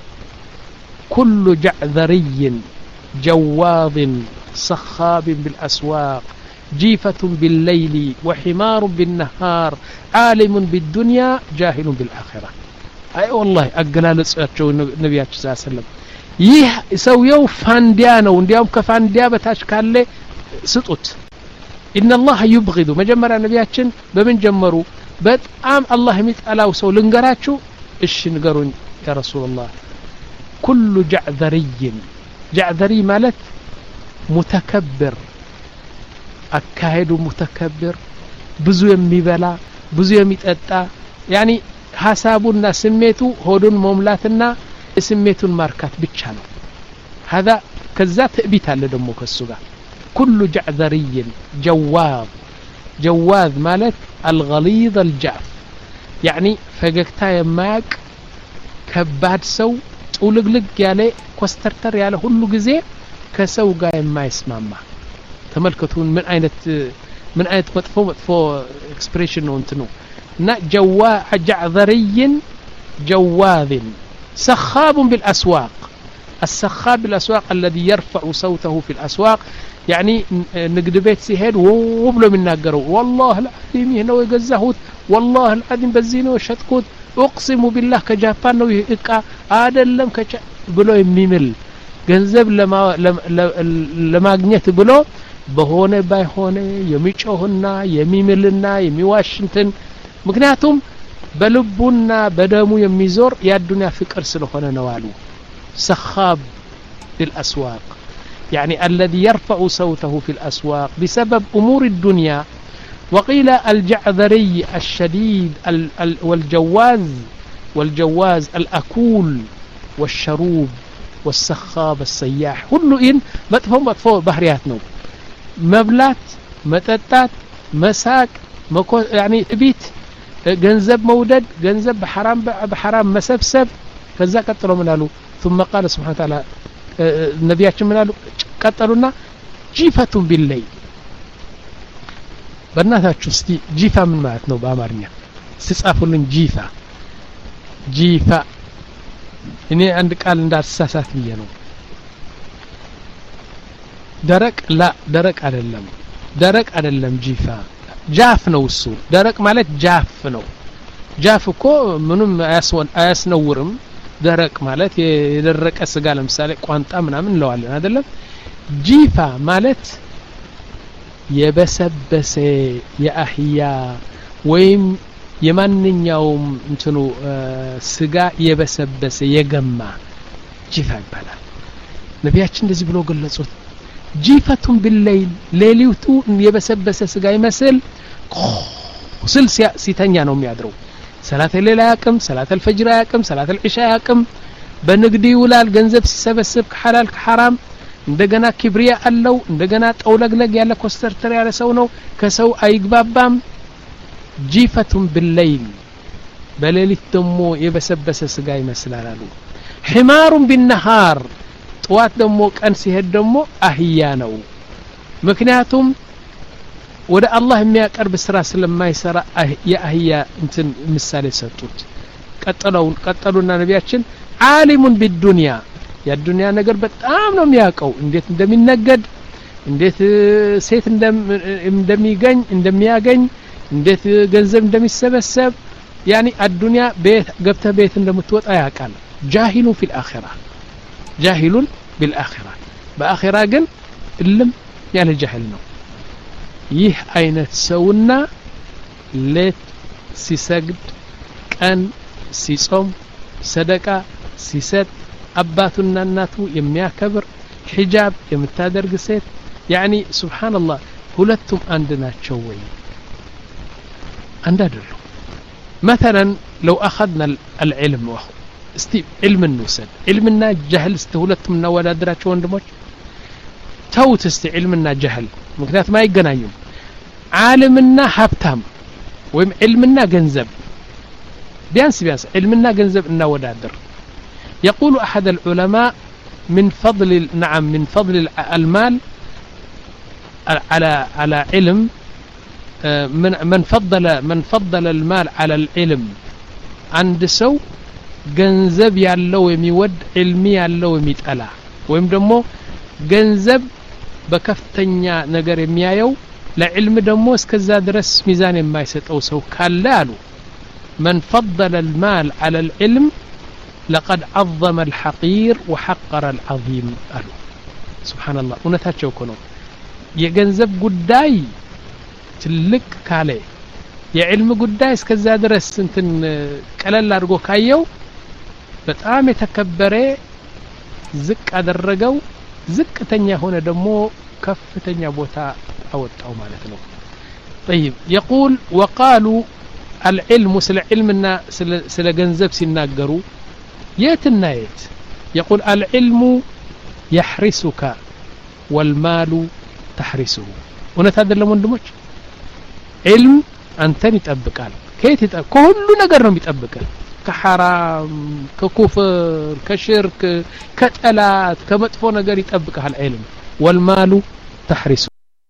كل جعذري جواظ صخاب بالأسواق جيفة بالليل وحمار بالنهار عالم بالدنيا جاهل بالآخرة أي والله أقلالصቸው ነቢያችን ሰለላሁ ዐለይሂ ወሰለም ይህ ሰውየው ፋንዲያ ነው እንዲያውም ከፋንዲያ በታች ካለ ስጡት إن الله يبغض መጀመሪያ ነቢያችን በምን ጀመሩ በጣም አላህ የሚጠላው ሰው ልንገራችሁ እሺ ንገሩኝ ያ ረሱላህ كل جعذري جعذري ማለት متكبر አካሄዱ متكبر ብዙ የሚበላ ብዙ የሚጠጣ يعني ሐሳቡና ስሜቱ ሆዱን መሙላትና ስሜቱን ማርካት ብቻ ነው هذا ከዛ ትዕቢት አለ ደግሞ ከሱ ጋር كل جعذري جواظ جواظ ማለት الغليظ الجاف يعني ፈገግታ የማያቅ ከባድ ሰው ጡልግልግ ያለ ኮስተርተር ያለ ሁሉ ጊዜ ከሰው ጋር የማይስማማ ተመልከቱ ምን አይነት ምን አይነት መጥፎ መጥፎ ኤክስፕሬሽን ነው እንትኑ እና ጀዋ جعذري جواظ سخاب بالأسواق السخاب بالأسواق الذي يرفع صوته في الأسواق يعني نقد بيت سيهد وبلو من ناقروا والله العظيم هنا ويقزهوت والله العظيم بزينه وشتكوت اقسم بالله كجابان نو يقع ادلم كچ بلو يميمل ገንዘብ ለማግኘት ብሎ በሆነ ባይሆነ የሚጮህና የሚምልና የሚዋሽንትን ምክንያቱም በልቡና በደሙ የሚዞር ያዱንያ ፍቅር ስለሆነ ነው አሉ سخاب بالأسواق يعني الذي يرفع صوته في الأسواق بسبب أمور الدنيا وقيل الجعذري الشديد والجواز والجواز الأكول والشروب والسخاب السياح كله إن مطفو مطفو بحريات نو مبلات متتات مساك يعني بيت ገንዘብ መውደድ ገንዘብ በሐራም በሐራም መሰብሰብ ከዛ ቀጥሎ ምን አሉ ثم قال سبحانه وتعالى ነቢያችን ምን አሉ ቀጠሉና ጂፈቱን ቢለይ በእናታችሁ እስቲ ጂፋ ምን ማለት ነው በአማርኛ ሲጻፉልን ጂፋ ጂፋ እኔ አንድ ቃል እንዳትሳሳት ብዬ ነው ደረቅ ላ ደረቅ አይደለም ደረቅ አይደለም ጂፋ ጃፍ ነው እሱ ደረቅ ማለት ጃፍ ነው ጃፍ እኮ ምንም አያስወን አያስነውርም ደረቅ ማለት የደረቀ ስጋ ለምሳሌ ቋንጣ ምናምን እንለዋለን አይደለም ጂፋ ማለት የበሰበሰ የአህያ ወይም የማንኛውም እንትኑ ስጋ የበሰበሰ የገማ ጂፋ ይባላል ነቢያችን እንደዚህ ብሎ ገለጹት ጂፈቱን بالليل ሌሊቱ የበሰበሰ ስጋ ይመስል ስል ሲተኛ ነው የሚያድረው ሰላት ሌላ ያቅም ሰላት الفجر ያቅም ሰላት العشاء ያቅም በንግድ ይውላል ገንዘብ ሲሰበስብ ከሐላል ከሐራም እንደገና ክብሪያ አለው እንደገና ጠውለግለግ ያለ ኮስተርተር ያለ ሰው ነው ከሰው አይግባባም ጂፈቱን بالليل በሌሊት ደግሞ የበሰበሰ ስጋ ይመስላል አሉ حمار بالنهار ጠዋት ደግሞ ቀን ሲሄድ ደግሞ አህያ ነው ምክንያቱም ወደ አላህ የሚያቀርብ ስራ ስለማይሰራ የአህያ እንትን ምሳሌ ሰጡት ቀጠለው ቀጠሉና ነቢያችን ዓሊሙን بالدنيا የዱንያ ነገር በጣም ነው የሚያውቀው እንዴት እንደሚነገድ እንዴት ሴት እንደሚገኝ እንደሚያገኝ እንዴት ገንዘብ እንደሚሰበሰብ يعني الدنيا بيت ገብተ ቤት እንደምትወጣ ያውቃል جاهل في الآخرة جاهل بالآخرة بآخرة ግን እልም ያለ ጃህል ነው ይህ አይነት ሰውና ለት ሲሰግድ ቀን ሲጾም ሰደቃ ሲሰጥ አባቱና እናቱ የሚያከብር ሒጃብ የምታደርግ ሴት يعني سبحان الله ሁለቱም አንድ ናቸው ወይ አንድ አይደሉም مثلا لو أخذنا العلم وهو استي علم النوسد علمنا جهل استهولت من ودادراቸው ወንድሞች ተውት እስቲ علمنا جهل ምክንያቱም አይገናኙም ዓለምና ሀብታም ወይም علمنا ገንዘብ ቢያንስ ቢያንስ علمنا ገንዘብ እናወዳድር يقول أحد العلماء من فضل نعم من فضل المال على على علم من من فضل من فضل المال على العلم عند سو ገንዘብ ያለው የሚወድ علم ያለው የሚጠላ ወይም ደግሞ ገንዘብ በከፍተኛ ነገር የሚያየው ለዕልም ደግሞ እስከዛ ድረስ ሚዛን የማይሰጠው ሰው ካለ አሉ من فضل المال على العلم لقد عظم الحقير وحقر العظيم አሉ سبحان الله እውነታቸው እኮ ነው የገንዘብ ጉዳይ ትልቅ ካለ የዕልም ጉዳይ እስከዛ ድረስ እንትን ቀለል አድርጎ ካየው በጣም የተከበረ ዝቅ አደረገው ዝቅተኛ ሆነ ደግሞ ከፍተኛ ቦታ አወጣው ማለት ነው طيب يقول وقالوا العلم سل علمنا سل ገንዘብ ሲናገሩ የትና የት يقول العلم يحرسك والمال تحرسه እውነት አይደለም ወንድሞች علم አንተን ይጠብቃል ከየት ይጠብቃል ከሁሉ ነገር ነው የሚጠብቀው ከሐራም ከኩፍር ከሽርክ ከጠላት ከመጥፎ ነገር ይጠብቃል علم والمال تحرسه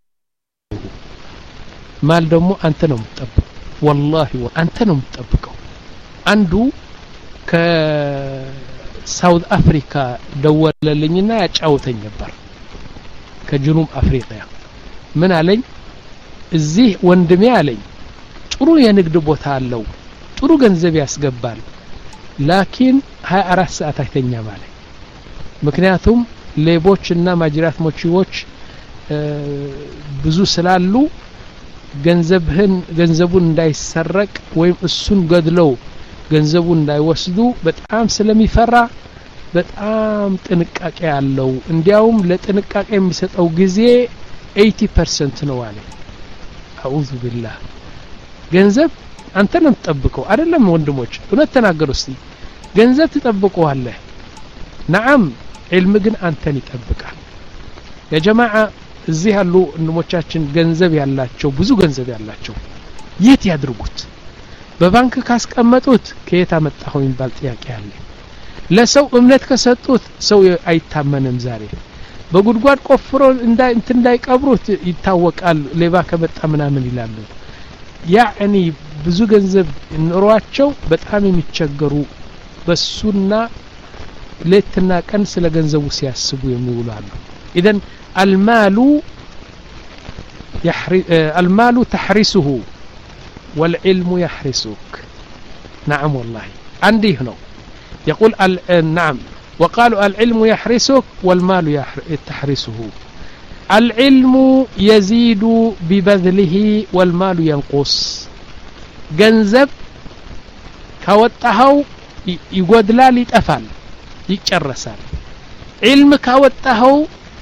ማል ደግሞ አንተ ነው የምትጠብቀው والله አንተ ነው የምትጠብቀው አንዱ ከሳውዝ አፍሪካ ደወለልኝና ያጫውተኝ ነበር ከጅኑብ አፍሪካ ምን አለኝ እዚህ ወንድሜ አለኝ ጥሩ የንግድ ቦታ አለው ጥሩ ገንዘብ ያስገባል ላኪን ሃያ አራት ሰዓት አይተኛም አለኝ ምክንያቱም ሌቦችና ማጅራት ሞቺዎች ብዙ ስላሉ ገንዘብህን ገንዘቡን እንዳይሰረቅ ወይም እሱን ገድለው ገንዘቡን እንዳይወስዱ በጣም ስለሚፈራ በጣም ጥንቃቄ ያለው እንዲያውም ለጥንቃቄ የሚሰጠው ጊዜ eighty percent ነው አለ አዑዙ ቢላህ ገንዘብ አንተ ነው ተጠብቀው አይደለም ወንድሞች እውነት ተናገሩ እስቲ ገንዘብ ተጠብቀዋለህ نعم علم ግን አንተን ይጠብቃል ያ ጀማዓ እዚህ ያሉ ወንድሞቻችን ገንዘብ ያላቸው ብዙ ገንዘብ ያላቸው የት ያድርጉት በባንክ ካስቀመጡት ከየት አመጣው ይባል ጥያቄ አለ ለሰው እምነት ከሰጡት ሰው አይታመንም ዛሬ በጉድጓድ ቆፍሮ እንዳይ እንት እንዳይቀብሩት ይታወቃል ሌባ ከመጣ ምናምን ይላሉ ያኒ ብዙ ገንዘብ ኖሯቸው በጣም የሚቸገሩ በሱና ለትና ቀን ስለ ገንዘቡ ሲያስቡ የሚውላሉ اذا المال يحرس المال تحرسه والعلم يحرسك نعم والله عندي هنا يقول نعم وقالوا العلم يحرسك والمال تحرسه العلم يزيد ببذله والمال ينقص ገንዘብ ካወጣው ይጎድላል ይጠፋል ይጨረሳል علم ካወጣው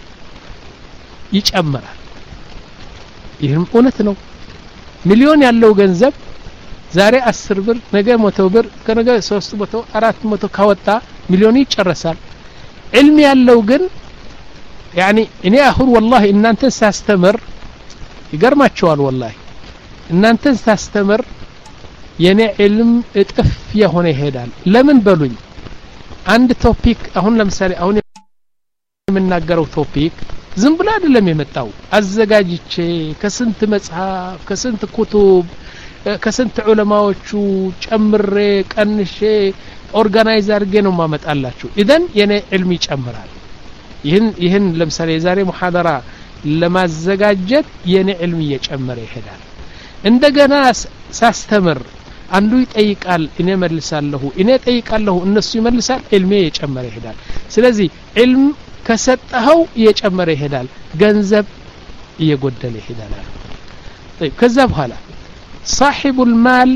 ይጨምራል ይህም እውነት ነው ሚሊዮን ያለው ገንዘብ ዛሬ አስር ብር ነገ መቶ ብር ከነገ ሶስት መቶ አራት መቶ ካወጣ ሚሊዮን ይጨረሳል علم ያለው ግን يعني እኔ አሁን والله እናንተ ሳስተምር ይገርማችኋል والله እናንተ ሳስተምር የኔ علم እጥፍ የሆነ ይሄዳል ለምን በሉኝ አንድ ቶፒክ አሁን ለምሳሌ አሁን የምናገረው ቶፒክ ዝም ብሎ አይደለም የመጣው አዘጋጅቼ ከስንት መጽሐፍ ከስንት ኩቱብ ከስንት ዑለማዎቹ ጨምሬ ቀንሼ ኦርጋናይዝ አድርጌ ነው ማመጣላችሁ ኢደን የኔ علم ይጨምራል ይህን ይህን ለምሳሌ የዛሬ ሙሐደራ ለማዘጋጀት የኔ علم እየጨመረ ይሄዳል እንደገና ሳስተምር አንዱ ይጠይቃል እኔ መልሳለሁ እኔ ጠይቃለሁ እነሱ ይመልሳል علم እየጨመረ ይሄዳል ስለዚህ علم ከሰጠው እየጨመረ ይሄዳል ገንዘብ እየጎደለ ይሄዳል طيب ከዛ በኋላ صاحب المال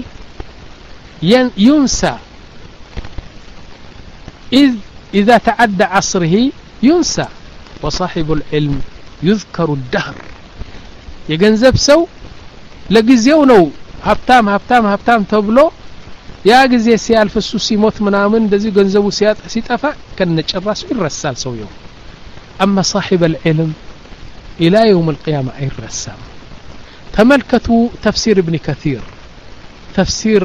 ينسى إذ إذا تعدى عصره ينسى وصاحب العلم يذكر الدهر የገንዘብ ሰው ለጊዜው ነው ሀብታም ሀብታም ሀብታም ተብሎ ያ ጊዜ ሲያልፍ እሱ ሲሞት ምናምን እንደዚህ ገንዘቡ ሲጠፋ ከነጭራሱ ይረሳል ሰውየው اما صاحب العلم الى يوم القيامه አይረሳም ተመልከቱ تفسير ابن كثير تفسير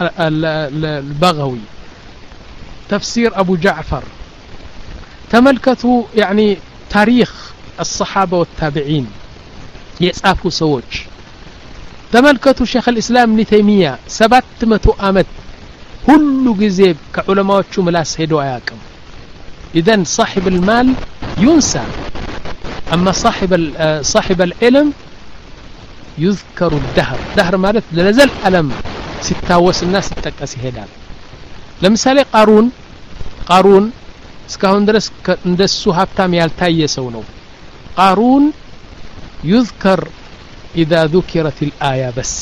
البغوي تفسير ابو جعفر تملكتوا يعني تاريخ الصحابه والتابعين يصافوا سووች تملكتوا شيخ الاسلام ابن تيميه سبعة مئة عام ሁሉ ጊዜ ከዑለማዎቹ ምላስ ሄዶ አያውቅም اذا صاحب المال ينسى اما صاحب صاحب العلم يذكر الدهر دهر ማለት ለዘል ዓለም ሲታወስና ሲጠቀስ ይሄዳል ለምሳሌ ቃሩን ቃሩን እስካሁን ድረስ እንደሱ ሀብታም ያልታየ ሰው ነው ቃሩን يذكر اذا ذكرت الايه بس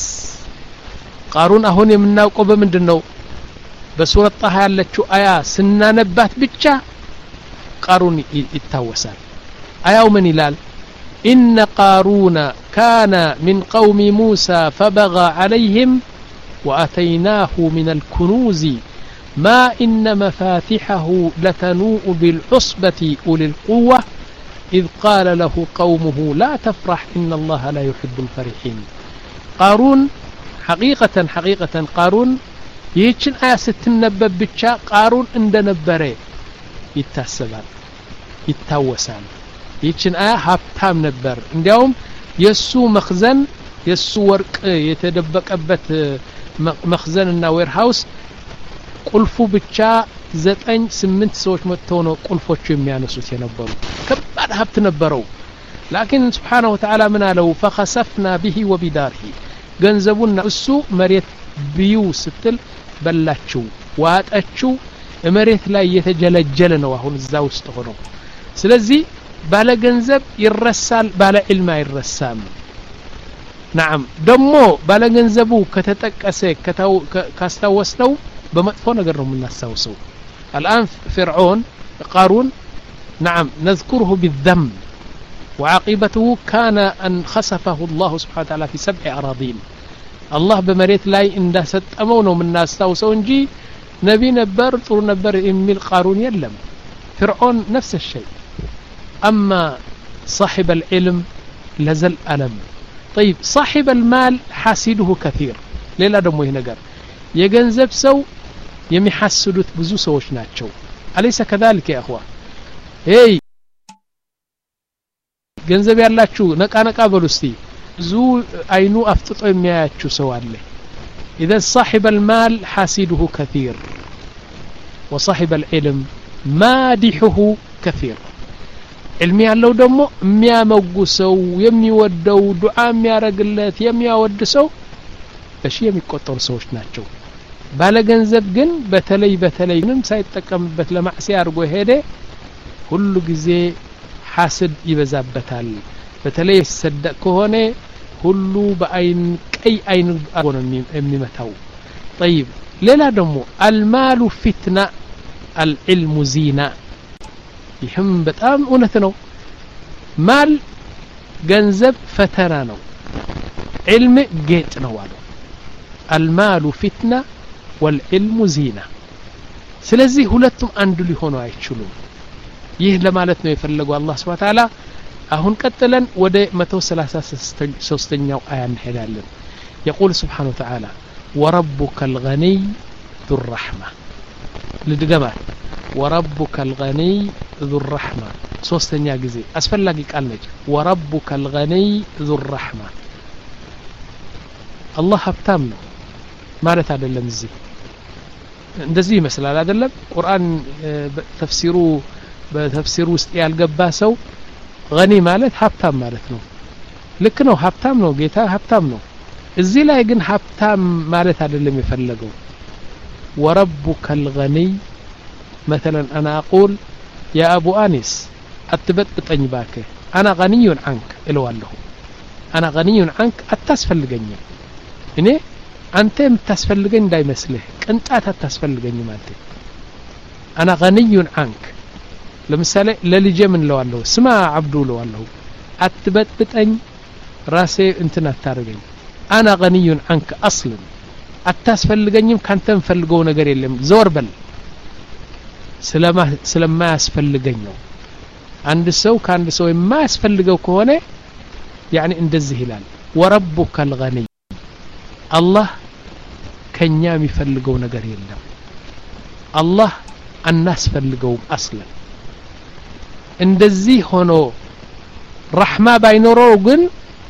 ቃሩን አሁን የምናውቀው በምንድነው በሱረት ጣሃ ያለችው አያ ስናነባት ብቻ ቃሩን ይታወሳል አያው ምን ይላል ان قارون كان من قوم موسى فبغى عليهم واتيناه من الكنوز ما إن مفاتحه لتنوء بالعصبة أولي القوة إذ قال له قومه لا تفرح إن الله لا يحب الفرحين قارون حقيقة حقيقة قارون يهيشن آية ستنبب بتشا قارون عند نبره يتاسبال يتاوسان يهيشن آية هابتام نبر عندهم يسو مخزن يسو ورق يتدبك أبت مخزن النوير هاوس ቁልፉ ብቻ ዘጠኝ ስምንት ሰዎች መጥተው ነው ቁልፎቹ የሚያነሱት የነበሩ ከባድ ሀብት ነበረው لكن سبحانه وتعالى من አለው فخسفنا به وبداره ገንዘቡና እሱ መሬት ቢዩ ስትል በላችሁ ዋጣችሁ መሬት ላይ የተጀለጀለ ነው አሁን እዛ ውስጥ ሆኖ ስለዚህ ባለ ገንዘብ ይረሳል ባለ ዒልም አይረሳም نعم ደሞ ባለ ገንዘቡ ከተጠቀሰ ካስታወስነው بمطفو نقر من الناساوسو الآن فرعون قارون نعم نذكره بالذم وعاقبته كان أن خسفه الله سبحانه وتعالى في سبع أراضين الله بمريت لاي إن دست أمونه من الناساوسو انجي نبي نبر طول نبر إمي القارون يلم فرعون نفس الشيء أما صاحب العلم لزل ألم طيب صاحب المال حاسده كثير ليلا دمو هنا قر يجنزب سو የሚሐስዱት ብዙ ሰዎች ናቸው አለይሰ ከذلك يا اخوان hey ገንዘብ ያላችሁ ነቃ ነቃ በሉ እስቲ ብዙ አይኑ አፍጥጦ የሚያያችሁ ሰው አለ اذا صاحب المال حاسده كثير وصاحب العلم مادحه كثير علمي ያለው ደግሞ የሚያመጉሰው የሚወደው ዱዓ የሚያረግለት የሚያወድሰው በሺ የሚቆጠሩ ሰዎች ናቸው ባለ ገንዘብ ግን በተለይ በተለይ ምንም ሳይጠቀምበት ለማዕሲያ አርጎ ሄደ ሁሉ ጊዜ ሐስድ ይበዛበታል በተለይ ሰደቅ ከሆነ ሁሉ በአይን ቀይ አይን አርጎ ነው የሚመታው طيب ሌላ ደግሞ المال فتنة العلم زينة ይህም በጣም እውነት ነው ማል ገንዘብ ፈተና ነው علم ጌጥ ነው አሉ المال فتنة والعلم زينة ስለዚህ ሁለቱም አንዱ ሊሆኑ አይችሉም ይህ ለማለት ነው የፈለገው አላህ Subhanahu Wa Ta'ala አሁን ቀጥለን ወደ مئة وثلاثة وثلاثين ኛው አያ እንሄዳለን يقول سبحانه وتعالى وربك الغني ذو الرحمة لدغما وربك الغني ذو الرحمة ሶስተኛ ጊዜ አስፈላጊ ቃል ነች وربك الغني ذو الرحمة الله ሀብታም ነው ማለት አይደለም እዚህ እንደዚህ ይመስላል አይደለም ቁርአን ተፍሲሩ በተፍሲሩ ውስጥ ያልገባ ሰው غني ማለት ሀብታም ማለት ነው ልክ ነው ሀብታም ነው ጌታ ሀብታም ነው እዚህ ላይ ግን ሀብታም ማለት አይደለም የፈለገው وربك الغني مثلا انا اقول يا ابو انس اتبططኝ باكه انا غني عنك الوالله انا غني عنك አታስፈልገኝ እኔ አንተ የምታስፈልገኝ እንዳይመስልህ ቅንጣት አታስፈልገኝ ማለት انا غني عنك ለምሳሌ ለልጄ ምን ለዋለሁ ስማ አብዱ ለዋለሁ አትበጥብጠኝ ራሴ እንትን አታርገኝ انا غني عنك اصلا አታስፈልገኝም ካንተም ፈልገው ነገር የለም ዞር በል ስለማ ስለማያስፈልገኝ ነው አንድ ሰው ካንድ ሰው የማያስፈልገው ከሆነ يعني እንደዚህ ይላል ወረቡከ الغني አላህ ከኛ የሚፈልገው ነገር የለም አላህ አናስፈልገውም አስለን እንደዚህ ሆኖ ረህማ ባይኖረው ግን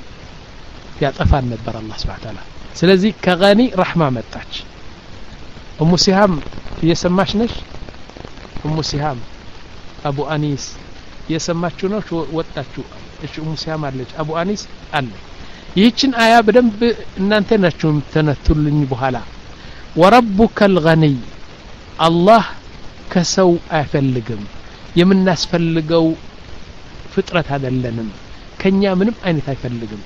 ያጠፋን ነበር አላህ Subhanahu Ta'ala ስለዚህ ከغني ረህማ መጣች ኡሙ ሲሃም እየሰማሽ ነሽ ኡሙ ሲሃም አቡ አኒስ እየሰማችሁ ነው ወጣችሁ እሺ ኡሙ ሲሃም አለች አቡ አኒስ አለ ይህችን አያ በደንብ እናንተ ናችሁ ተነቱልኝ በኋላ ወረቡከ الغني አላህ ከሰው አይፈልግም የምናስፈልገው ፍጥረት አይደለንም ከኛ ምንም አይነት አይፈልግም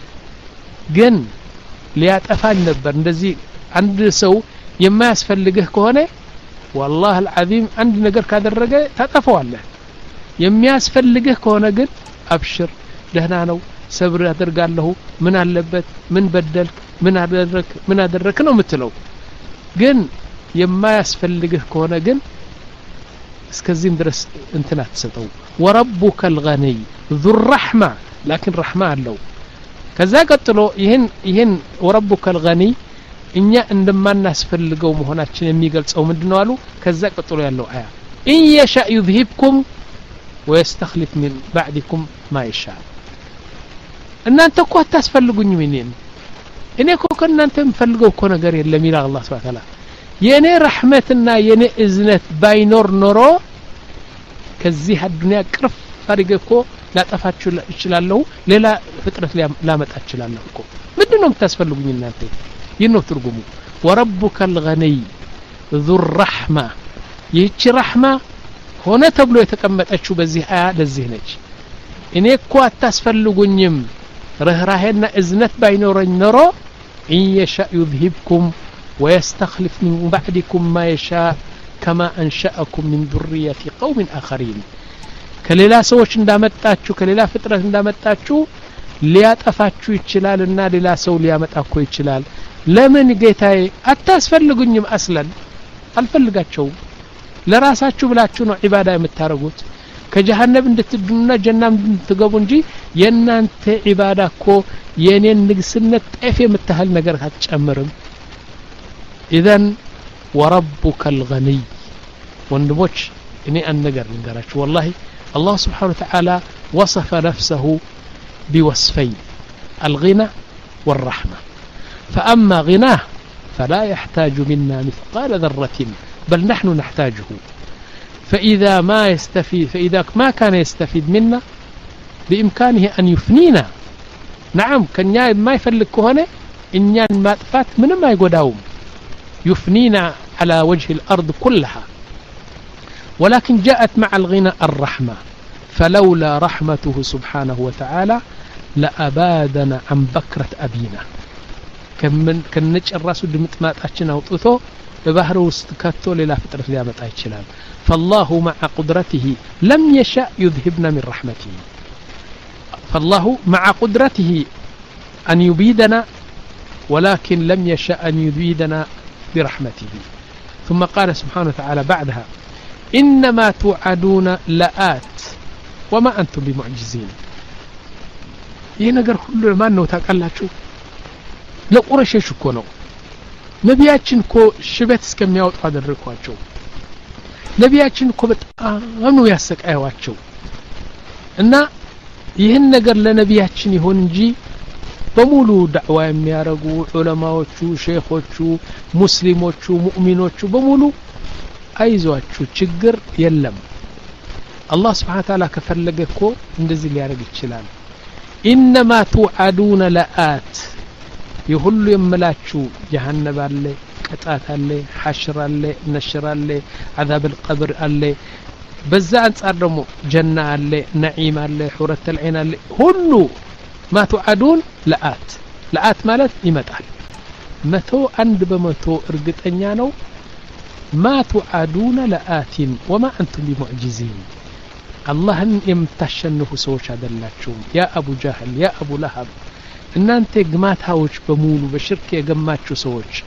ግን ሊያጠፋን ነበር እንደዚህ አንድ ሰው የማያስፈልግህ ከሆነ والله العظيم አንድ ነገር ካደረገ ታጠፋዋለህ የሚያስፈልግህ ከሆነ ግን አብሽር ደህና ነው ሰብር አደርጋለሁ ምን አለበት ምን በደልክ ምን አደረክ ምን አደረክ ነው የምትለው ግን የማያስፈልግህ ከሆነ ግን እስከዚህም ድረስ እንትና ተሰጠው ወረቡከ الغني ذو الرحمه لكن رحمه አለው ከዛ ቀጥሎ ይሄን ይሄን ወረቡከ الغني እኛ እንደማናስፈልገው መሆናችን የሚገልጸው ምንድነው አሉ ከዛ ቀጥሎ ያለው አያ ان يشاء يذهبكم ويستخلف من بعدكم ما يشاء እናንተ እኮ አታስፈልጉኝም እኔን እኔ እኮ ከእናንተ የምፈልገው እኮ ነገር የለም ይላል አላህ Subhanahu Wa Ta'ala የኔ ረህመትና የኔ እዝነት ባይኖር ኖሮ ከዚህ አዱንያ ቅርፍ አድርገኮ ላጠፋችሁ ይችላልው ሌላ ፍጥረት ላመጣ ይችላልው እኮ ምንድነው የምታስፈልጉኝ እናንተ ይነው ትርጉሙ ወረቡከ الغني ذو الرحمه ይህች ረህማ ሆነ ተብሎ የተቀመጠችው በዚህ አያ ለዚህ ነች እኔ እኮ አታስፈልጉኝም ረህራሄና እዝነት ባይኖረኝ ኖሮ ان يشاء يذهبكم ويستخلف من بعدكم ما يشاء كما انشأكم من ذرية قوم آخرين ከሌላ ሰዎች እንዳመጣችሁ ከሌላ ፍጥረት እንዳመጣችሁ ሊያጠፋችሁ ይችላልና ሌላ ሰው ሊያመጣኩ ይችላል ለምን ጌታዬ አታስፈልጉኝም አስለን አልፈልጋቸው ለራሳችሁ ብላችሁ ነው ኢባዳ የምታረጉት ከጀሃነም እንድትድኑና ጀናም እንድትገቡ እንጂ የናንተ ኢባዳ እኮ የኔን ንግስነት ጤፍ የምታህል ነገር አትጨምርም اذا وربك الغني ወንድሞች እኔ አንድ ነገር ልንገራችሁ والله الله سبحانه وتعالى وصف نفسه بوصفين الغنى والرحمة فأما غناه فلا يحتاج منا مثقال ذرة بل نحن نحتاجه فإذا ما يستفيد فإذا ما كان يستفيد منا بإمكانه أن يفنينا نعم كان ما يفلك هنا إن ما طفات من ما يقداوم يفنينا على وجه الأرض كلها ولكن جاءت مع الغنى الرحمة فلولا رحمته سبحانه وتعالى لأبادنا عن بكرة أبينا كمن كنج الراس دمتماتاچن اوطتو ببحر وستكتو للا فتره ليامط አይችላል فالله مع قدرته لم يشاء يذهبنا من رحمته فالله مع قدرته أن يبيدنا ولكن لم يشاء أن يبيدنا برحمته ثم قال سبحانه وتعالى بعدها إنما توعدون لآت وما أنتم بمعجزين ይሄ ነገር ሁሉ ማን ነው ታውቃላችሁ ለቁረሾች እኮ ነው ነቢያችን እኮ ሽበት እስከሚያወጡ አደረኳቸው ነቢያችን እኮ በጣም ነው ያሰቃያዋቸው እና ይህን ነገር ለነቢያችን ይሁን እንጂ በሙሉ ዳዕዋ የሚያረጉ ዑለማዎቹ ሼኾቹ ሙስሊሞቹ ሙእሚኖቹ በሙሉ አይዟችሁ ችግር የለም አላህ Subhanahu Wa Ta'ala ከፈለገ እኮ እንደዚህ ሊያረግ ይችላል إنما توعدون لآت يهل يملاچو جهنم አለ ቅጣት አለ ሐሽር አለ ነሽር አለ عذاب القبر አለ በዛ አንጻር ደግሞ ጀና አለ ነዒም አለ ሁረት العين አለ ሁሉ ما توعدون لآت لآت ማለት ይመጣል መቶ አንድ በመቶ እርግጠኛ ነው ما توعدون لآت وما أنتم بمعجزين አላህን የምታሸንፉ ሰዎች አይደላችሁም ያ አቡ ጃህል ያ አቡ ለሃብ እናንተ ግማታዎች በሙሉ በሽርክ የገማችሁ ሰዎች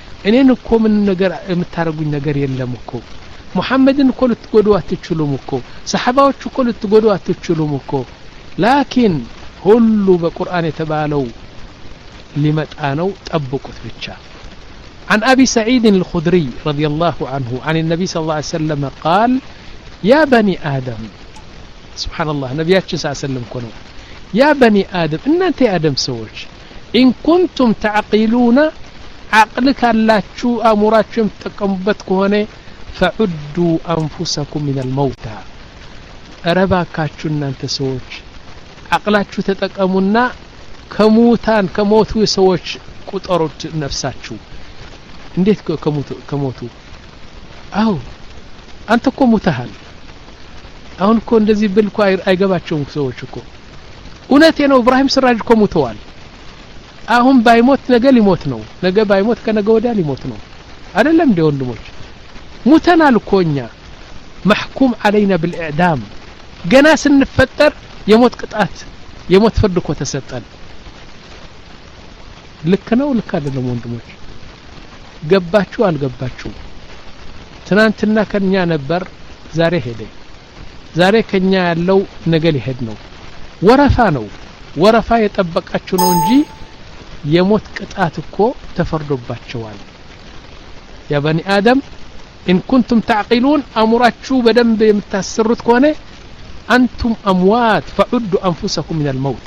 እኔን እኮ ምን ነገር የምታረጉኝ ነገር የለም እኮ ሙሐመድን እኮ ልትጎዱ አትችሉም እኮ ሰሃባዎች እኮ ልትጎዱ አትችሉም እኮ ላኪን ሁሉ በቁርአን የተባለው ሊመጣ ነው ጠብቁት ብቻ عن أبي سعيد الخدري رضي الله عنه عن النبي صلى الله عليه وسلم قال يا بني آدم سبحان الله نبياتش صلى الله عليه وسلم كنوا يا بني آدم إن أنت آدم سوش إن كنتم تعقلون عقلك اللاتشو أموراتشم تقنبتكم هنا فعدوا أنفسكم من الموتى أرباكاتشو إن أنت سوش عقلاتشو تتقمونا كموتان كموتو سوش قطرت نفساتشو እንዴት ከሞቱ ከሞቱ አው አንተ እኮ ሞተሃል አሁን እኮ እንደዚህ ብልኩ አይገባቸውም ሰዎች እኮ እውነቴ ነው ኢብራሂም ስራጅ እኮ ሞተዋል አሁን ባይሞት ነገ ሊሞት ነው ነገ ባይሞት ከነገ ወዲያ ሊሞት ነው አይደለም እንደ ወንድሞች ሞተናል እኮ እኛ محكوم علينا بالاعدام ገና ስንፈጠር የሞት ቅጣት የሞት ፍርድ እኮ ተሰጠን ልክ ነው ልክ አይደለም ወንድሞች ገባችሁ አልገባችሁ ትናንትና ከኛ ነበር ዛሬ ሄደ ዛሬ ከኛ ያለው ነገ ሊሄድ ነው ወረፋ ነው ወረፋ የጠበቃችሁ ነው እንጂ የሞት ቅጣት እኮ ተፈርዶባቸዋል ያ በኒ አደም إن كنتم تعقلون أمراتشو بدنب يمتاسرت كونه أنتم أموات فعدوا أنفسكم من الموت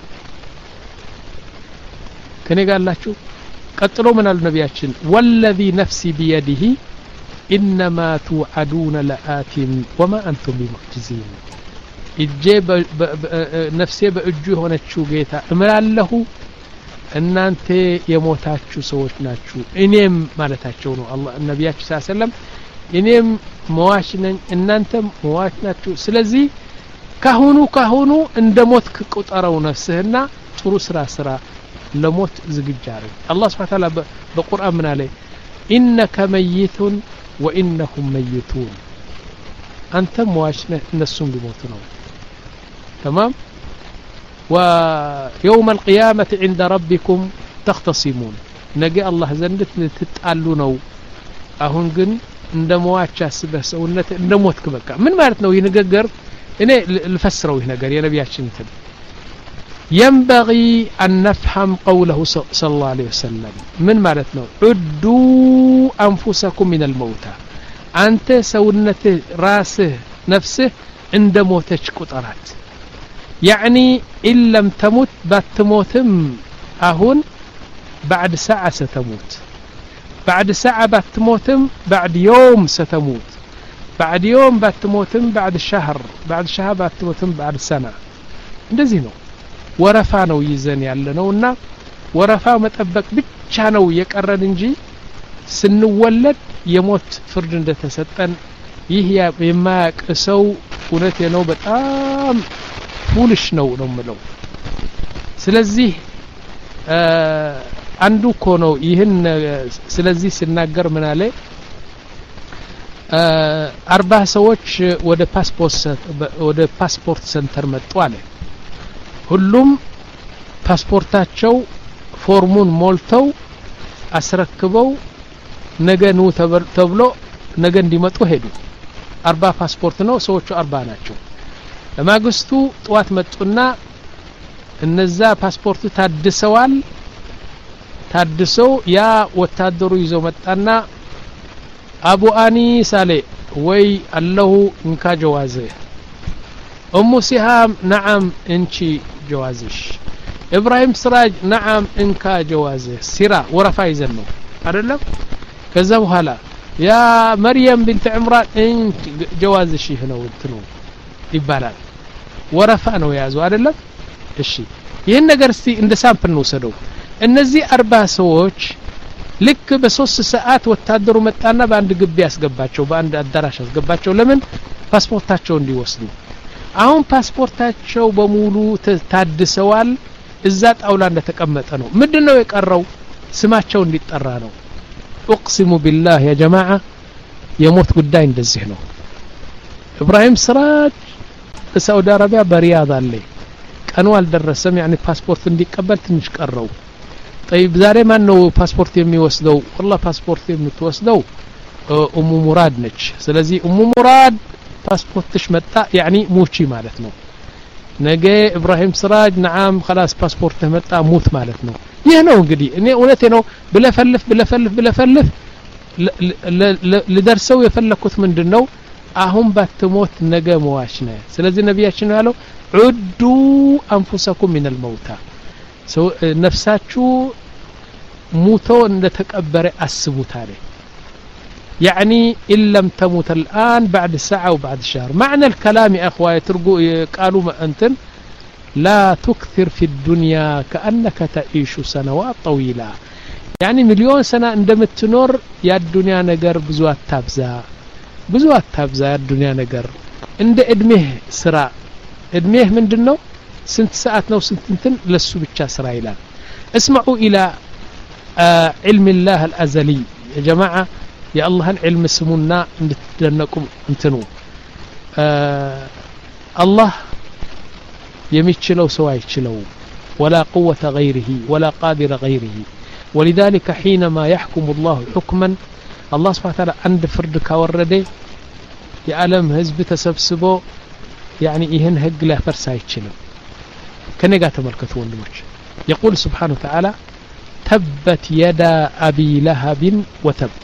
كني قال الله شو قتلوا من النبياتشن والذي نفسي بيده إنما توعدون لآت وما أنتم بمعجزين الجيب نفسي بأجوه ونتشو جيتا أمرال له ان انت يموتاچو سوچ ናችሁ እኔም ማለታቸው ነው አላህ ነብያችን ሰለላሁ ዐለይሂ ወሰለም እኔም መዋሽ ነኝ እናንተም መዋሽ ናችሁ ስለዚህ ካሁኑ ካሁኑ እንደሞት ከቁጠረው ነፍስህና ጥሩ ስራ ስራ ለሞት ዝግጁ አድርግ አላህ Subhanahu Wa Ta'ala በቁርአን ምን አለ ኢነከ መይቱን ወኢነሁም መይቱን አንተ መዋሽ ነህ እነሱም ሊሞቱ ነው تمام ويوم القيامة عند ربكم تختصمون نجي الله زندت تتقالوا نو አሁን ግን እንደሞዋቻ አስበህ ሰውነት እንደሞትክ በቃ ምን ማለት ነው ይነገር እኔ ልፈስረው ይሄ ነገር የነብያችን እንትን ينبغي أن نفهم قوله صلى الله عليه وسلم من ማለት ነው عدوا أنفسكم من الموت أنت ሰውነት ራስህ ነፍስህ እንደሞተች ቁጠራት يعني إن لم تمت باتموتم أهون بعد ساعة ستموت بعد ساعة باتموتم بعد يوم ستموت بعد يوم باتموتم بعد شهر بعد شهر باتموتم بعد سنة እንደዚህ ነው ወረፋ ነው ይዘን ያለነውና ወረፋው መጠበቅ ብቻ ነው የቀረን እንጂ ስንወለድ የሞት ፍርድ እንደተሰጠን ይህ የማያውቅ ሰው እውነቴ ነው በጣም ፉልሽ ነው ነው ምለው ስለዚህ አንዱ እኮ ነው ይሄን ስለዚህ ሲናገር ምን አለ አርባ ሰዎች ወደ ፓስፖርት ወደ ፓስፖርት ሴንተር መጡ አለ ሁሉም ፓስፖርታቸው ፎርሙን ሞልተው አስረክበው ነገ ነው ተብሎ ነገ እንዲመጡ ሄዱ አርባ ፓስፖርት ነው ሰዎቹ አርባ ናቸው ለማግስቱ ጧት መጡና እነዛ ፓስፖርቱ ታድሰዋል ታድሰው ያ ወታደሩ ይዞ መጣና አቡ አኒስ አለ ወይ አለሁ እንካ ጀዋዘ ኡሙ ሲሃም ነዓም እንቺ ጀዋዝሽ ኢብራሂም ስራጅ ነዓም እንካ ጀዋዘ ሲራ ወረፋ ይዘን ነው አይደለም ከዛ በኋላ ያ መርየም ቢንት ዕምራን እንቺ ጀዋዝሽ ነው እንትኑ ይባላል ወረፋ ነው ያዙ አይደለም እሺ ይሄን ነገር እስቲ እንደ ሳምፕል ነው ሰደው እነዚህ አርባ ሰዎች ልክ በሶስት ሰዓት ወታደሩ መጣና በአንድ ግቢ ያስገባቸው በአንድ አዳራሽ ያስገባቸው ለምን ፓስፖርታቸው እንዲወስዱ አሁን ፓስፖርታቸው በሙሉ ታድሰዋል እዛ ጣውላ እንደተቀመጠ ነው ምንድነው የቀረው ስማቸው እንዲጠራ ነው اقسم بالله يا جماعه የሞት ጉዳይ እንደዚህ ነው ኢብራሂም ስራጅ በሳውዲ አረቢያ በሪያድ አለ ቀኑ አልደረሰም يعني ፓስፖርት እንዲቀበል ትንሽ ቀረው طيب ዛሬ ማን ነው ፓስፖርት የሚወስደው والله ፓስፖርት የምትወስደው ኡሙ ሙራድ ነች ስለዚህ ኡሙ ሙራድ ፓስፖርትሽ መጣ يعني ሙቺ ማለት ነው ነገ ኢብራሂም ስራጅ نعم خلاص ፓስፖርትህ መጣ ሙት ማለት ነው ይሄ ነው እንግዲህ እኔ እውነቴ ነው ብለፈልፍ ብለፈልፍ ብለፈልፍ ለደርሰው የፈለኩት ምንድነው አሁን ባትሞት ነገ መዋሽ ነው ስለዚህ ነብያችን ያለው ዑዱ አንፉሰኩም من الموتى سو نفساችሁ ሙቶ እንደተቀበረ አስቡት አለ يعني إن لم تموت الآن بعد ساعة وبعد شهر معنى الكلام يا أخوة ترجو قالوا ما أنتن لا تكثر في الدنيا كأنك تعيش سنوات طويلة يعني مليون سنة عندما تنور يا الدنيا نجر بزوات تابزا بزوات تابزا يا الدنيا نجر عند ادمه سرا ادمه من دنو سنت ساعات نو سنتين لسو بتشا سرايلا اسمعوا إلى آه علم الله الأزلي يا جماعة يا الله علم سمونا نتدنكم انتنو آه الله يميتشلو سوا يتشلو ولا قوة غيره ولا قادر غيره ولذلك حينما يحكم الله حكما الله سبحانه وتعالى عند فرد كورده يعلم حزب تسبسبو يعني إهن هق لا فرسا يتشلو كنيقا تملكتوا وندمج يقول سبحانه وتعالى تبت يدا أبي لهب وتب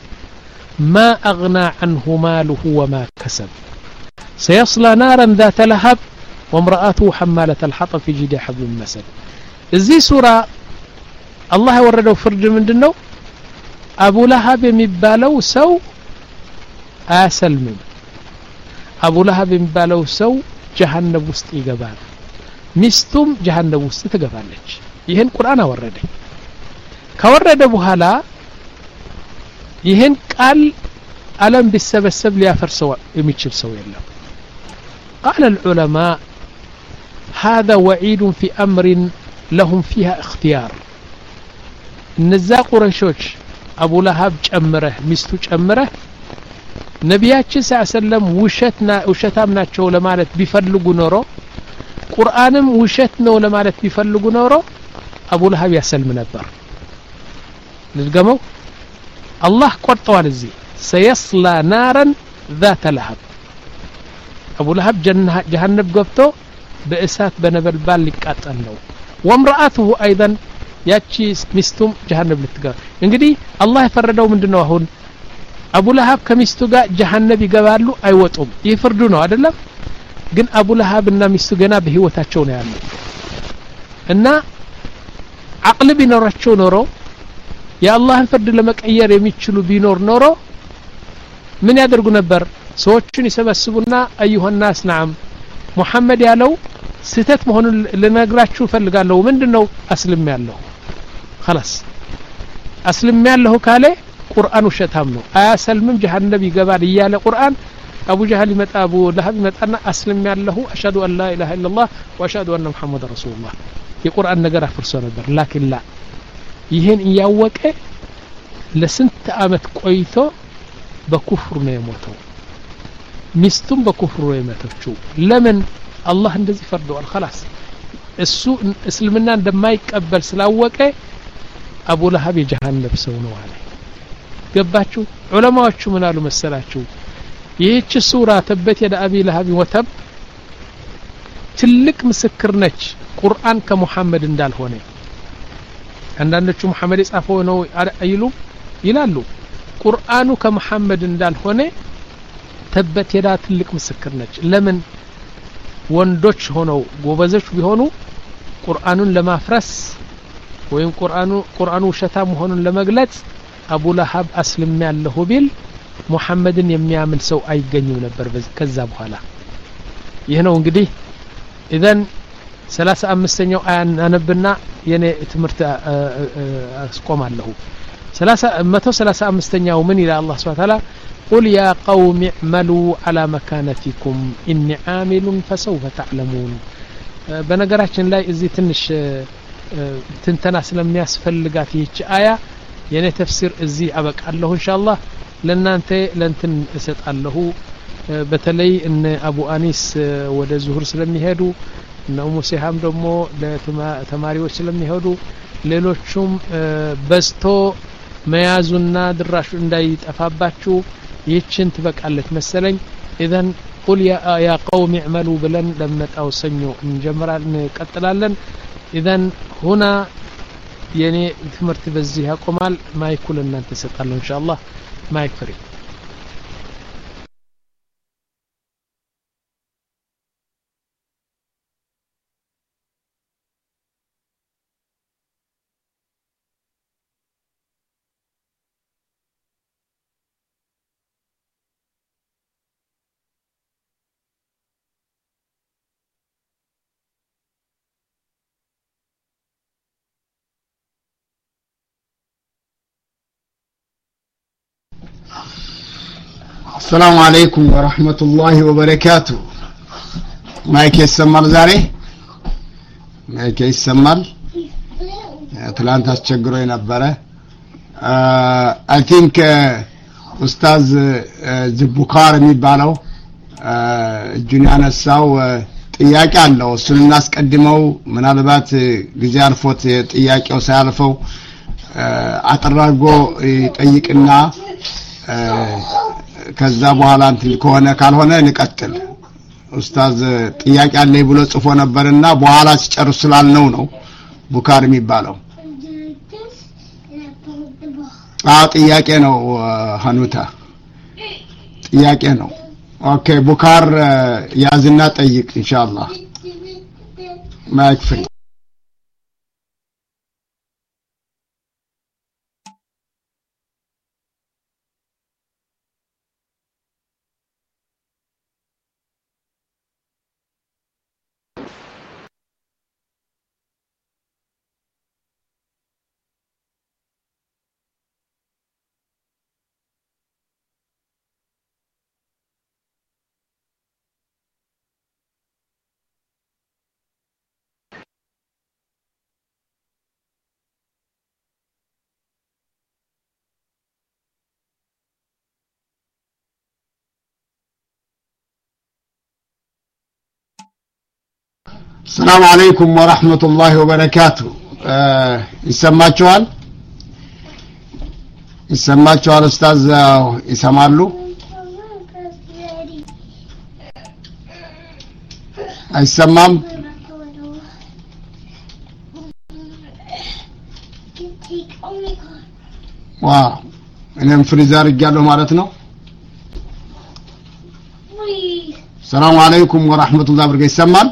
ما أغنى عنه ماله وما كسب سيصلى نارا ذات لهب وامرأته حمالة الحطب في جيدها حبل من مسد زي سورة الله ورده فرد من دنو أبو لهب يمبالو سو آسلم أبو لهب يمبالو سو جهنم وسط يقبال مستم جهنم وسط تقبالج يهن قرآن ورده كورده بهلا ይሄን ቃል ዓለም ቢሰበሰብ ሊያፈርሰው የሚችል ሰው የለም قال العلماء هذا وعيد في أمر لهم فيها اختيار እነዛ ቁረይሾች አቡ ለሃብ ጨምረህ ሚስቱ ጨምረህ ነብያችን ሰለላሁ ውሸትና ውሸታም ናቸው ለማለት ቢፈልጉ ኖሮ ቁርአንም ውሸት ነው ለማለት ቢፈልጉ ኖሮ አቡ ለሃብ ያሰልም ነበር ልድገመው الله قرطوال الزي سيصلى نارا ذات لهب أبو لهب جهنم قبطو بإسات بنبلبال لكاتل له وامرأته أيضا ياتشي مستم جهنم لتقال انقدي الله يفردو من دنو هون أبو لهب كمستو جهنم يقبالو أي وطم يفردونه هذا لا قن أبو لهب إنا مستو قنا بهوتاتشون يعني إنا عقل بنورتشو نورو يا الله فرد لما كير يميتشلو بينور نورو من يدرغو نبر سوچن يسبسبونا ايها الناس نعم محمد يالو ستت مهون لنغراچو فلغالو ምንድነው اسلم ያለው خلاص اسلم ያለው ካለ ቁርአን ወሸታም ነው አያሰልምም ጀሃነም ይገባል ይያለ ቁርአን አቡ ጀህል ይመጣ አቡ ለሃብ ይመጣና اسلم ያለው አሽهد ان لا اله الا الله واشهد ان محمد رسول الله የቁርአን ነገር አፍርሶ ነበር ላኪን ላ ይሄን ያወቀ ለስንት አመት ቆይቶ በኩፍር ነው የሞተው ሚስቱም በኩፍር ነው የሞተችው ለምን አላህ እንደዚህ ፈርዷል خلاص እሱ እስልምና እንደማይቀበል ስላወቀ አቡ ለሃብ የጀሃነም ሰው ነው አለ ገባችሁ ዑለማዎቹ ምን አሉ መሰላችሁ ይህች ሱራ ተበት የደ አቢ ለሃብ ወተብ ትልቅ ምስክር ነች ቁርአን ከሙሐመድ እንዳልሆነ አንዳንዶቹ መሐመድ የጻፈው ነው አይሉ ይላሉ ቁርአኑ ከመሐመድ እንዳልሆነ ተበት የዳ ትልቅ ምስክር ነች ለምን ወንዶች ሆነው ጎበዞች ቢሆኑ ቁርአኑን ለማፍረስ ወይም ቁርአኑ ቁርአኑ ሸታ መሆኑን ለመግለጽ አቡ ለሃብ አስልም ያለው ቢል ሙሐመድን የሚያምን ሰው አይገኝም ነበር ከዛ በኋላ ይሄ ነው እንግዲህ ኢዘን ሰላሳ አምስተኛው አያን አነብና የኔ ትምርት አስቆማለሁ መቶ ሰላሳ አምስተኛው ምን ይላል አላህ Subhanahu Wa Ta'ala قل يا قوم اعملوا على مكانتكم إني عامل فسوف تعلمون በነገራችን ላይ እዚህ ትንሽ ትንተና ስለሚያስፈልጋት ይህች አያ የኔ ተፍሲር እዚህ አበቃለሁ ኢንሻአላህ ለናንተ ለንትን እሰጣለሁ በተለይ እነ አቡ አኒስ ወደ ዙሁር ስለሚሄዱ እና ኡሙ ሲሃም ደግሞ ለተማሪዎች ስለሚሄዱ ሌሎቹም በስቶ መያዙና ድራሹ እንዳይጠፋባችሁ ይችን ትበቃለች መሰለኝ اذا قل يا يا قوم اعملوا بلن لمنጣው ሰኞ እንጀምራለን እንቀጥላለን اذا هنا የኔ ትምህርት በዚህ ያቆማል ማይኩል እናንተ ሰጣለሁ ኢንሻአላህ ማይክ ፍሪ السلام عليكم ورحمة الله وبركاته مايك يسمال زاري مايك يسمال تلانت أشجره ينبره I think أستاذ زبوكار ميبالو جنيان الساو ጥያቄ አለው እሱን እናስቀድመው ምናልባት ጊዜ አልፎት ጥያቄው ሳያልፈው አጥራጎ ይጠይቅና ከዛ በኋላ እንትን ከሆነ ካልሆነ እንቀጥል ኡስታዝ ጥያቄ አለኝ ብሎ ጽፎ ነበርና በኋላ ሲጨርስ ስላልነው ነው ቡካር የሚባለው አዎ ጥያቄ ነው ሀኑታ ጥያቄ ነው ኦኬ ቡካር ያዝና ጠይቅ ኢንሻአላህ ማይክ ፍሪ السلام عليكم ورحمة الله وبركاته يسمعوا يسمعوا أستاذ يسمعوا يسمعوا واو أنا مفرزار قالوا مالتنا السلام عليكم ورحمة الله وبركاته يسمعوا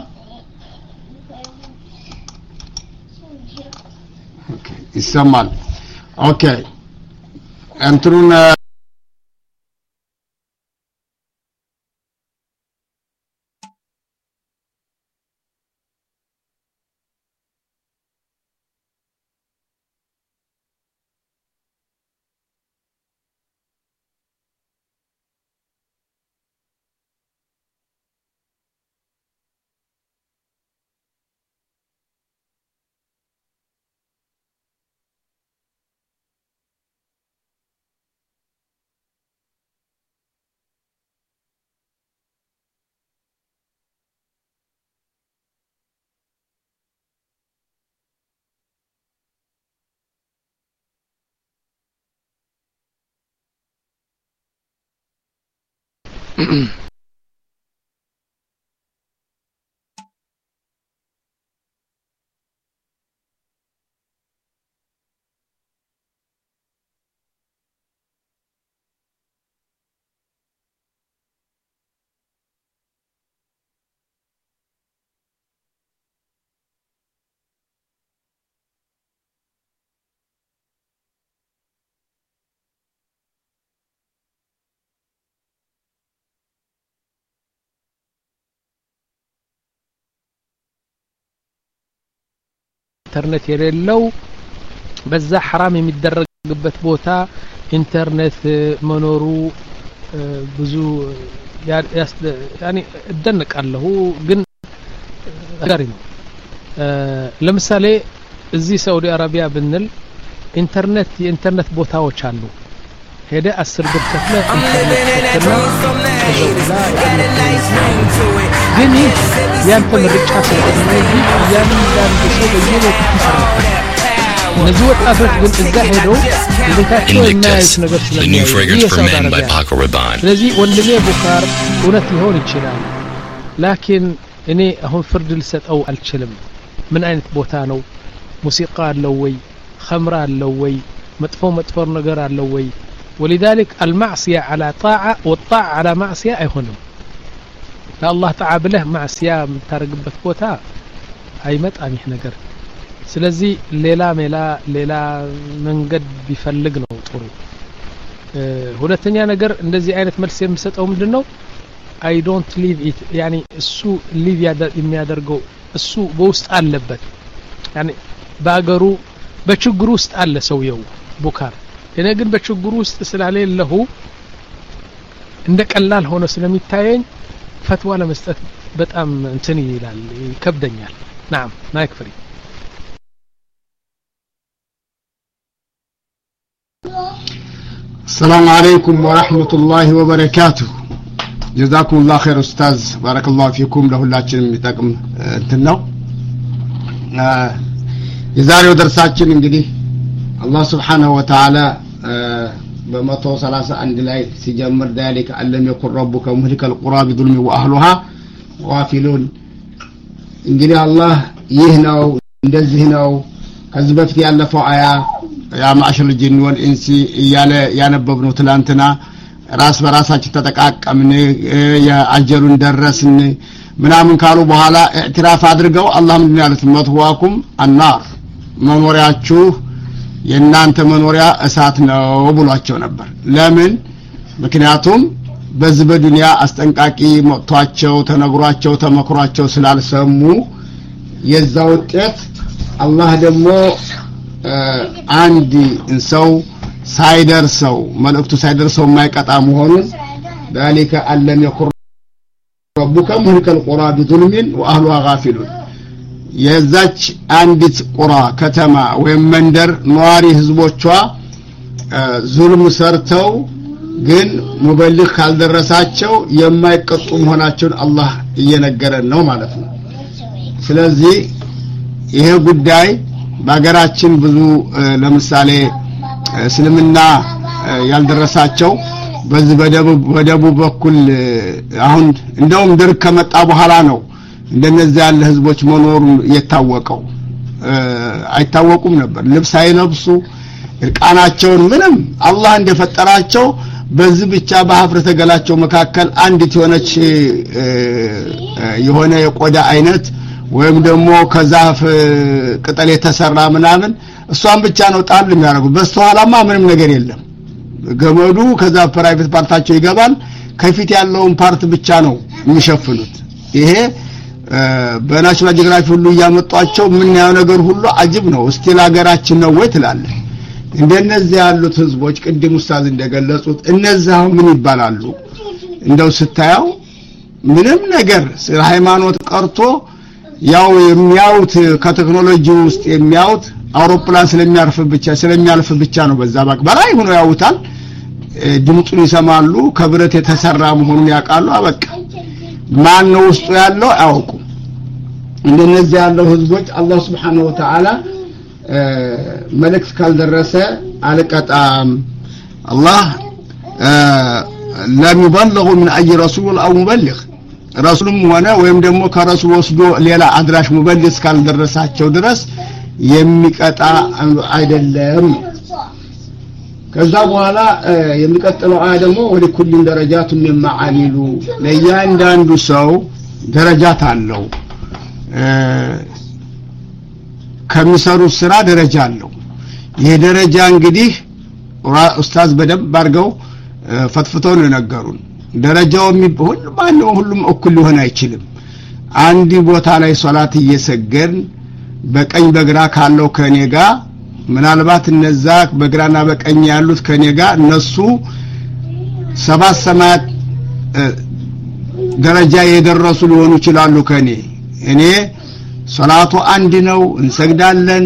يسمال اوكي انترون ኢንተርኔት የሌለው በዛ حرام የሚደረግበት ቦታ ኢንተርኔት መኖሩ ብዙ ያኒ እደነቃለሁ ግን አጋሪ ነው ለምሳሌ እዚህ ሳውዲ አረቢያ ብንል ኢንተርኔት የኢንተርኔት ቦታዎች አሉ ሄደ አስር ብር ከፍለ ግን ያንተ ምርጫ ስለሆነ ያንን ዳንድ ሰው በየቦታው እነዚህ ወጣቶች ግን እዛ ሄደው ቤታቸው የማያዩት ነገር ስለሚያዩ ስለዚህ ወንድሜ ቡካር እውነት ሊሆን ይችላል ላኪን እኔ አሁን ፍርድ ልሰጠው አልችልም ምን አይነት ቦታ ነው ሙዚቃ አለው ወይ خمر አለው ወይ መጥፎ መጥፎ ነገር አለው ወይ ولذلك المعصيه على طاعه والطاعه على معصيه አይሆንም ለአላህ ተዓላ ብለህ ማዕሲያ የምታረግበት ቦታ አይመጣም ይህ ነገር ስለዚህ ሌላ ሜላ ሌላ መንገድ ቢፈልግ ነው ጥሩ ሁለተኛ ነገር እንደዚህ አይነት መልስ የምሰጠው ምንድነው I don't leave it يعني እሱ ሊቭ የሚያደርገው እሱ በውስጥ አለበት يعني ባገሩ በችግሩ ውስጥ አለ ሰውየው ቡካር እኔ ግን በችግሩ ውስጥ ስላልሌለሁ እንደ ቀላል ሆኖ ስለሚታየኝ ፈትዋ ለመስጠት በጣም እንትን ይላል ይከብደኛል نعم ما يكفي السلام عليكم ورحمة الله وبركاته جزاكم الله خير أستاذ بارك الله فيكم ለሁላችንም የሚጠቅም እንትን ነው የዛሬው ደርሳችን እንግዲህ አላህ Subhanahu Wa Ta'ala በ131 ላይ ሲጀምር ذلك علم يكن ربك مهلك القرى بظلم واهلها غافلون እንግዲህ አላህ ይህ ነው እንደዚህ ነው ከዚህ በፊት ያለፈው አያ ያ ማዕሸር الجن والانس እያለ ያነበብነው ትላንትና ራስ በራሳችን ተጠቃቀምን ያአጀሩን ደረስን ምናምን ካሉ በኋላ ኢዕትራፍ አድርገው አላህ ምን ያሉት መጥዋኩም النار መኖሪያችሁ የናንተ መኖሪያ እሳት ነው ብሏቸው ነበር ለምን ምክንያቱም በዚህ በዱንያ አስጠንቃቂ መጥቷቸው ተነግሯቸው ተመክሯቸው ስላልሰሙ የዛው ውጤት አላህ ደግሞ አንድ እንሰው ሳይደርሰው መልእክቱ ሳይደርሰው የማይቀጣ መሆኑን ذلك ألم يكن ربك مهلك القرى بظلم وأهلها غافلون የዛች አንዲት ቁራ ከተማ ወይም መንደር ነዋሪ ህዝቦቿ ዙልም ሰርተው ግን ሙበልግ ካልደረሳቸው የማይቀጡ መሆናቸውን አላህ እየነገረን ነው ማለት ነው ስለዚህ ይሄ ጉዳይ በአገራችን ብዙ ለምሳሌ እስልምና ያልደረሳቸው በዚህ በደቡብ በደቡብ በኩል አሁን እንደውም ድርቅ ከመጣ በኋላ ነው እንደነዚህ ያለ ህዝቦች መኖሩ የታወቀው አይታወቁም ነበር ልብስ አይለብሱ እርቃናቸውን ምንም አላህ እንደፈጠራቸው በዚህ ብቻ በአፍረተ ገላቸው መካከል አንዲት የሆነች የሆነ የቆዳ አይነት ወይም ደግሞ ከዛፍ ቅጠል የተሰራ ምናምን እሷን ብቻ ነው ጣል የሚያደርጉ በስተኋላማ ምንም ነገር የለም ገመዱ ከዛ ፕራይቬት ፓርታቸው ይገባል ከፊት ያለውን ፓርት ብቻ ነው የሚሸፍኑት ይሄ በናሽናል ጂኦግራፊ ሁሉ ያመጣቸው ምን ያው ነገር ሁሉ አጅብ ነው እስቲ ለሀገራችን ነው ወይ ትላለህ እንደነዚህ ያሉት ህዝቦች ቅድም ኡስታዝ እንደገለጹት እነዛው ምን ይባላሉ እንደው ስታየው ምንም ነገር ስለ ሃይማኖት ቀርቶ ያው የሚያውት ከቴክኖሎጂ ውስጥ የሚያውት አውሮፕላን ስለሚያርፍ ብቻ ስለሚያልፍ ብቻ ነው በዛ ባክ በላይ ሆኖ ያውታል ድምጹን ይሰማሉ ከብረት የተሰራ መሆኑን ያውቃሉ አበቃ ማን ነው ውስጡ ያለው አውቁ እንደነዚህ ያለው ህዝቦች አላህ Subhanahu Wa Ta'ala መልእክት ካልደረሰ አልቀጣም አላህ لا يبلغ من اي رسول او مبلغ رسولም ሆነ ወይም ደግሞ ከረሱል ወስዶ ሌላ አድራሽ ሙበልስ ካልደረሳቸው ድረስ የሚቀጣ አይደለም ከዛ በኋላ የሚቀጥለው አያ ደግሞ ወደ ኩል ደረጃቱ የሚማዓሊሉ ለያንዳንዱ ሰው ደረጃት አለው ከሚሰሩ ስራ ደረጃ አለው ይሄ ደረጃ እንግዲህ ኡስታዝ በደንብ አድርገው ፈትፍተው ነው ነገሩን ደረጃው የሚሆን ማነው ሁሉም እኩል ሊሆን አይችልም አንዲ ቦታ ላይ ሶላት እየሰገድን በቀኝ በግራ ካለው ከኔ ጋር ምናልባት እነዛ በግራና በቀኝ ያሉት ከኔ ጋር እነሱ ሰባት ሰማያት ደረጃ የደረሱ ሊሆኑ ይችላሉ ከኔ እኔ ሶላቱ አንድ ነው እንሰግዳለን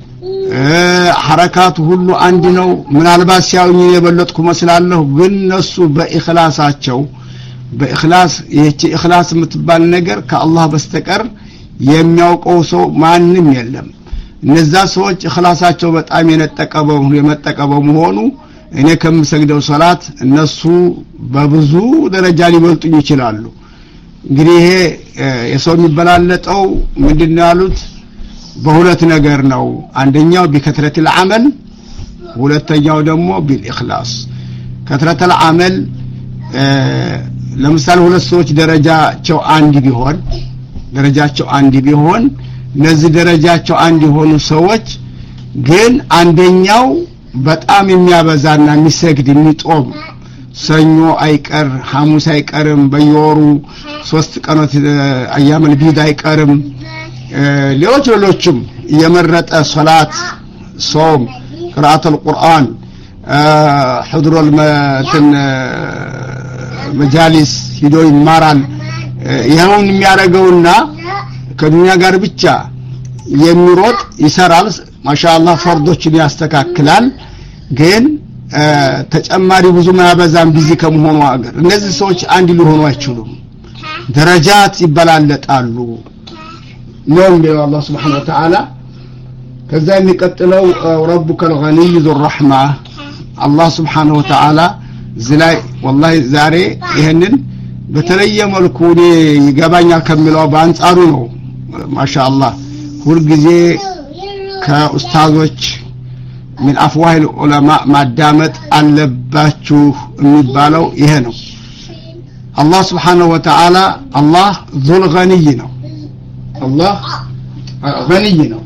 ሐረካቱ ሁሉ አንድ ነው ምናልባት ሲያውኝ የበለጥኩ መስላለሁ ግን እነሱ በእخلاصቸው በእخلاص ይህች እخلاص የምትባል ነገር ከአላህ በስተቀር የሚያውቀው ሰው ማንንም የለም እነዛ ሰዎች እخلاصaቸው በጣም የነጠቀበው የመጠቀበው መሆኑ እኔ ከምሰግደው ሶላት እነሱ በብዙ ደረጃ ሊበልጡኝ ይችላሉ እንግዲህ ይሄ የሰው የሚበላለጠው ምንድነው ያሉት በሁለት ነገር ነው አንደኛው በከትረት العمل ሁለተኛው ደግሞ بالإخلاص ከትረት العمل ለምሳሌ ሁለት ሰዎች ደረጃቸው አንድ ቢሆን ደረጃቸው አንድ ቢሆን እነዚህ ደረጃቸው አንድ የሆኑ ሰዎች ግን አንደኛው በጣም የሚያበዛና የሚሰግድ የሚጦም ሰኞ አይቀር ሐሙስ አይቀርም በየወሩ ሶስት ቀናት አያመል ቢድ አይቀርም ሌሎች ሌሎችም የመረጠ ሶላት ጾም قراءة القرآن حضور المتن مجالس ሂዶ ይማራል ይሄውን የሚያረጋውና ከዱንያ ጋር ብቻ የሚሮጥ ይሰራል ማሻአላህ ፈርዶችን ያስተካክላል ግን ተጨማሪ ብዙ ማያበዛም ቢዚ ከመሆኑ አገር እነዚህ ሰዎች አንድ ሊሆኑ አይችሉም ደረጃት ይበላለጣሉ ነው አላህ Subhanahu Wa Ta'ala ከዛ የሚቀጥለው ربك الغني ذو الرحمة አላህ Subhanahu Wa Ta'ala ዝላይ والله ዛሬ ይሄንን በተለየ መልኩ ይገባኛል ከሚለው በአንጻሩ ነው ማሻአላህ ሁሉ ጊዜ ከኡስታዞች من افواه العلماء ማዳመጥ አለባችሁ የሚባለው ይሄ ነው الله سبحانه وتعالى الله ذو الغني ነው الله غني ነው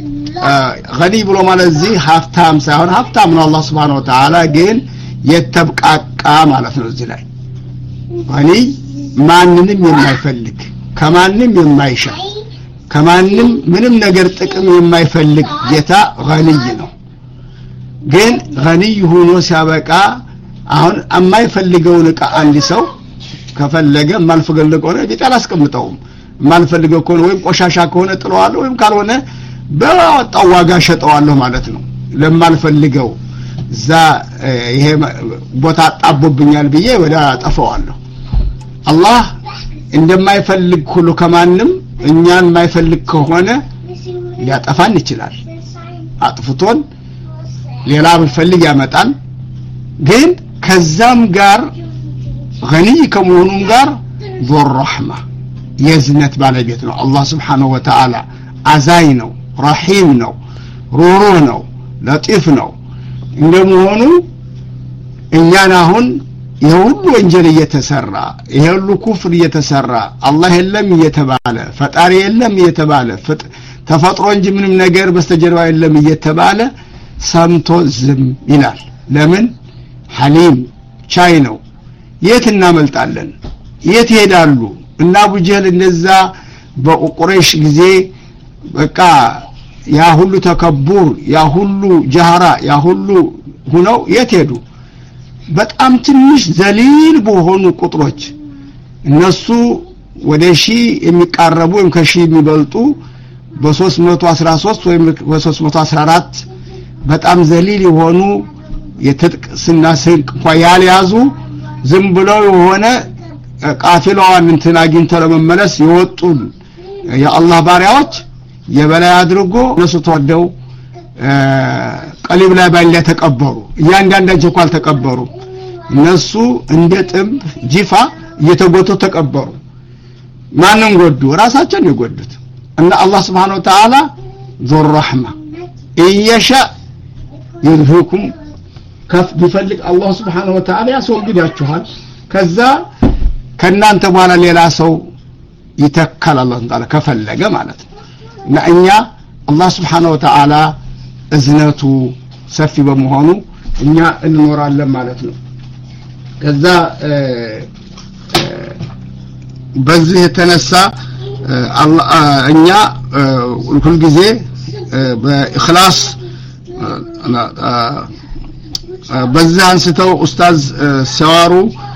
غني ብሎ ማለት እዚህ ሀብታም ሳይሆን ሀብታም ነው الله سبحانه وتعالى ግን የተብቃቃ ማለት ነው እዚህ ላይ غني ማንንም የማይፈልግ ከማንም የማይሻ ከማንም ምንም ነገር ጥቅም የማይፈልግ ጌታ غني ነው ግን غني ሆኖ ሲያበቃ አሁን የማይፈልገውን ዕቃ አንድ ሰው ከፈለገ ማልፈልገው ነው ቢጣል አስቀምጠውም ማልፈልገው ከሆነ ወይም ቆሻሻ ከሆነ ጥለዋለሁ ወይም ካልሆነ በወጣው ዋጋ ሸጠዋለሁ ማለት ነው ለማልፈልገው ዛ ይሄ ቦታ ጣቦብኛል ብዬ ወዳ ጠፋዋለሁ አላህ እንደማይፈልግ ሁሉ ከማንም እኛን ማይፈልግ ከሆነ ሊያጠፋን ይችላል አጥፍቶን ሌላ ቢፈልግ ያመጣል ግን ከዛም ጋር غني ከመሆኑም ጋር ذو الرحمة የዝነት ባለቤት ነው አላህ Subhanahu Wa Ta'ala አዛይ ነው ረሂም ነው ሩሩህ ነው ለጢፍ ነው እንደመሆኑ እኛን አሁን የሁሉ ወንጀል እየተሰራ የሁሉ ኩፍር እየተሰራ አላህ የለም እየተባለ ፈጣሪ የለም እየተባለ ተፈጥሮ እንጂ ምንም ነገር በስተጀርባ የለም እየተባለ ሰምቶ ዝም ይላል ለምን ሐሊም ቻይ ነው የት እናመልጣለን የት ሄዳሉ እና አቡጀህል እንደዛ በቁረይሽ ጊዜ በቃ ያ ሁሉ ተከቡር ያ ሁሉ ጀሃራ ያ ሁሉ ሆነው የት ሄዱ በጣም ትንሽ ዘሊል በሆኑ ቁጥሮች እነሱ ወደ ሺ የሚቃረቡ ወይም ከሺ የሚበልጡ በ313 ወይም በ314 በጣም ዘሊል የሆኑ የትጥቅ ስናስንቅ እንኳን ያልያዙ ዝም ብለው የሆነ ቃፊላዋን እንትን አግኝተው ለመመለስ የወጡ የአላህ ባሪያዎች የበላይ አድርጎ እነሱ ተወደው ቀሊብ ላይ ባለ ተቀበሩ ያንዳንዳቸው ቃል ተቀበሩ እነሱ እንደ ጥምብ ጂፋ እየተጎቱ ተቀበሩ ማንን ጎዱ ራሳቸውን ይጎዱት እና አላህ Subhanahu Wa Ta'ala ذو الرحمة إيشاء يذهبكم كف بفلك الله سبحانه وتعالى ያስወግዳችኋል ከዛ ከናንተ በኋላ ሌላ ሰው ይተካል አላህ Ta'ala ከፈለገ ማለት ነው እና እኛ አላህ Subhanahu Wa Ta'ala እዝነቱ ሰፊ በመሆኑ እኛ እንኖራለን ማለት ነው ከዛ በዚህ የተነሳ አላህ እኛ ሁሉ ጊዜ በእخلاص በዛ አንስተው ኡስታዝ ሲያወሩ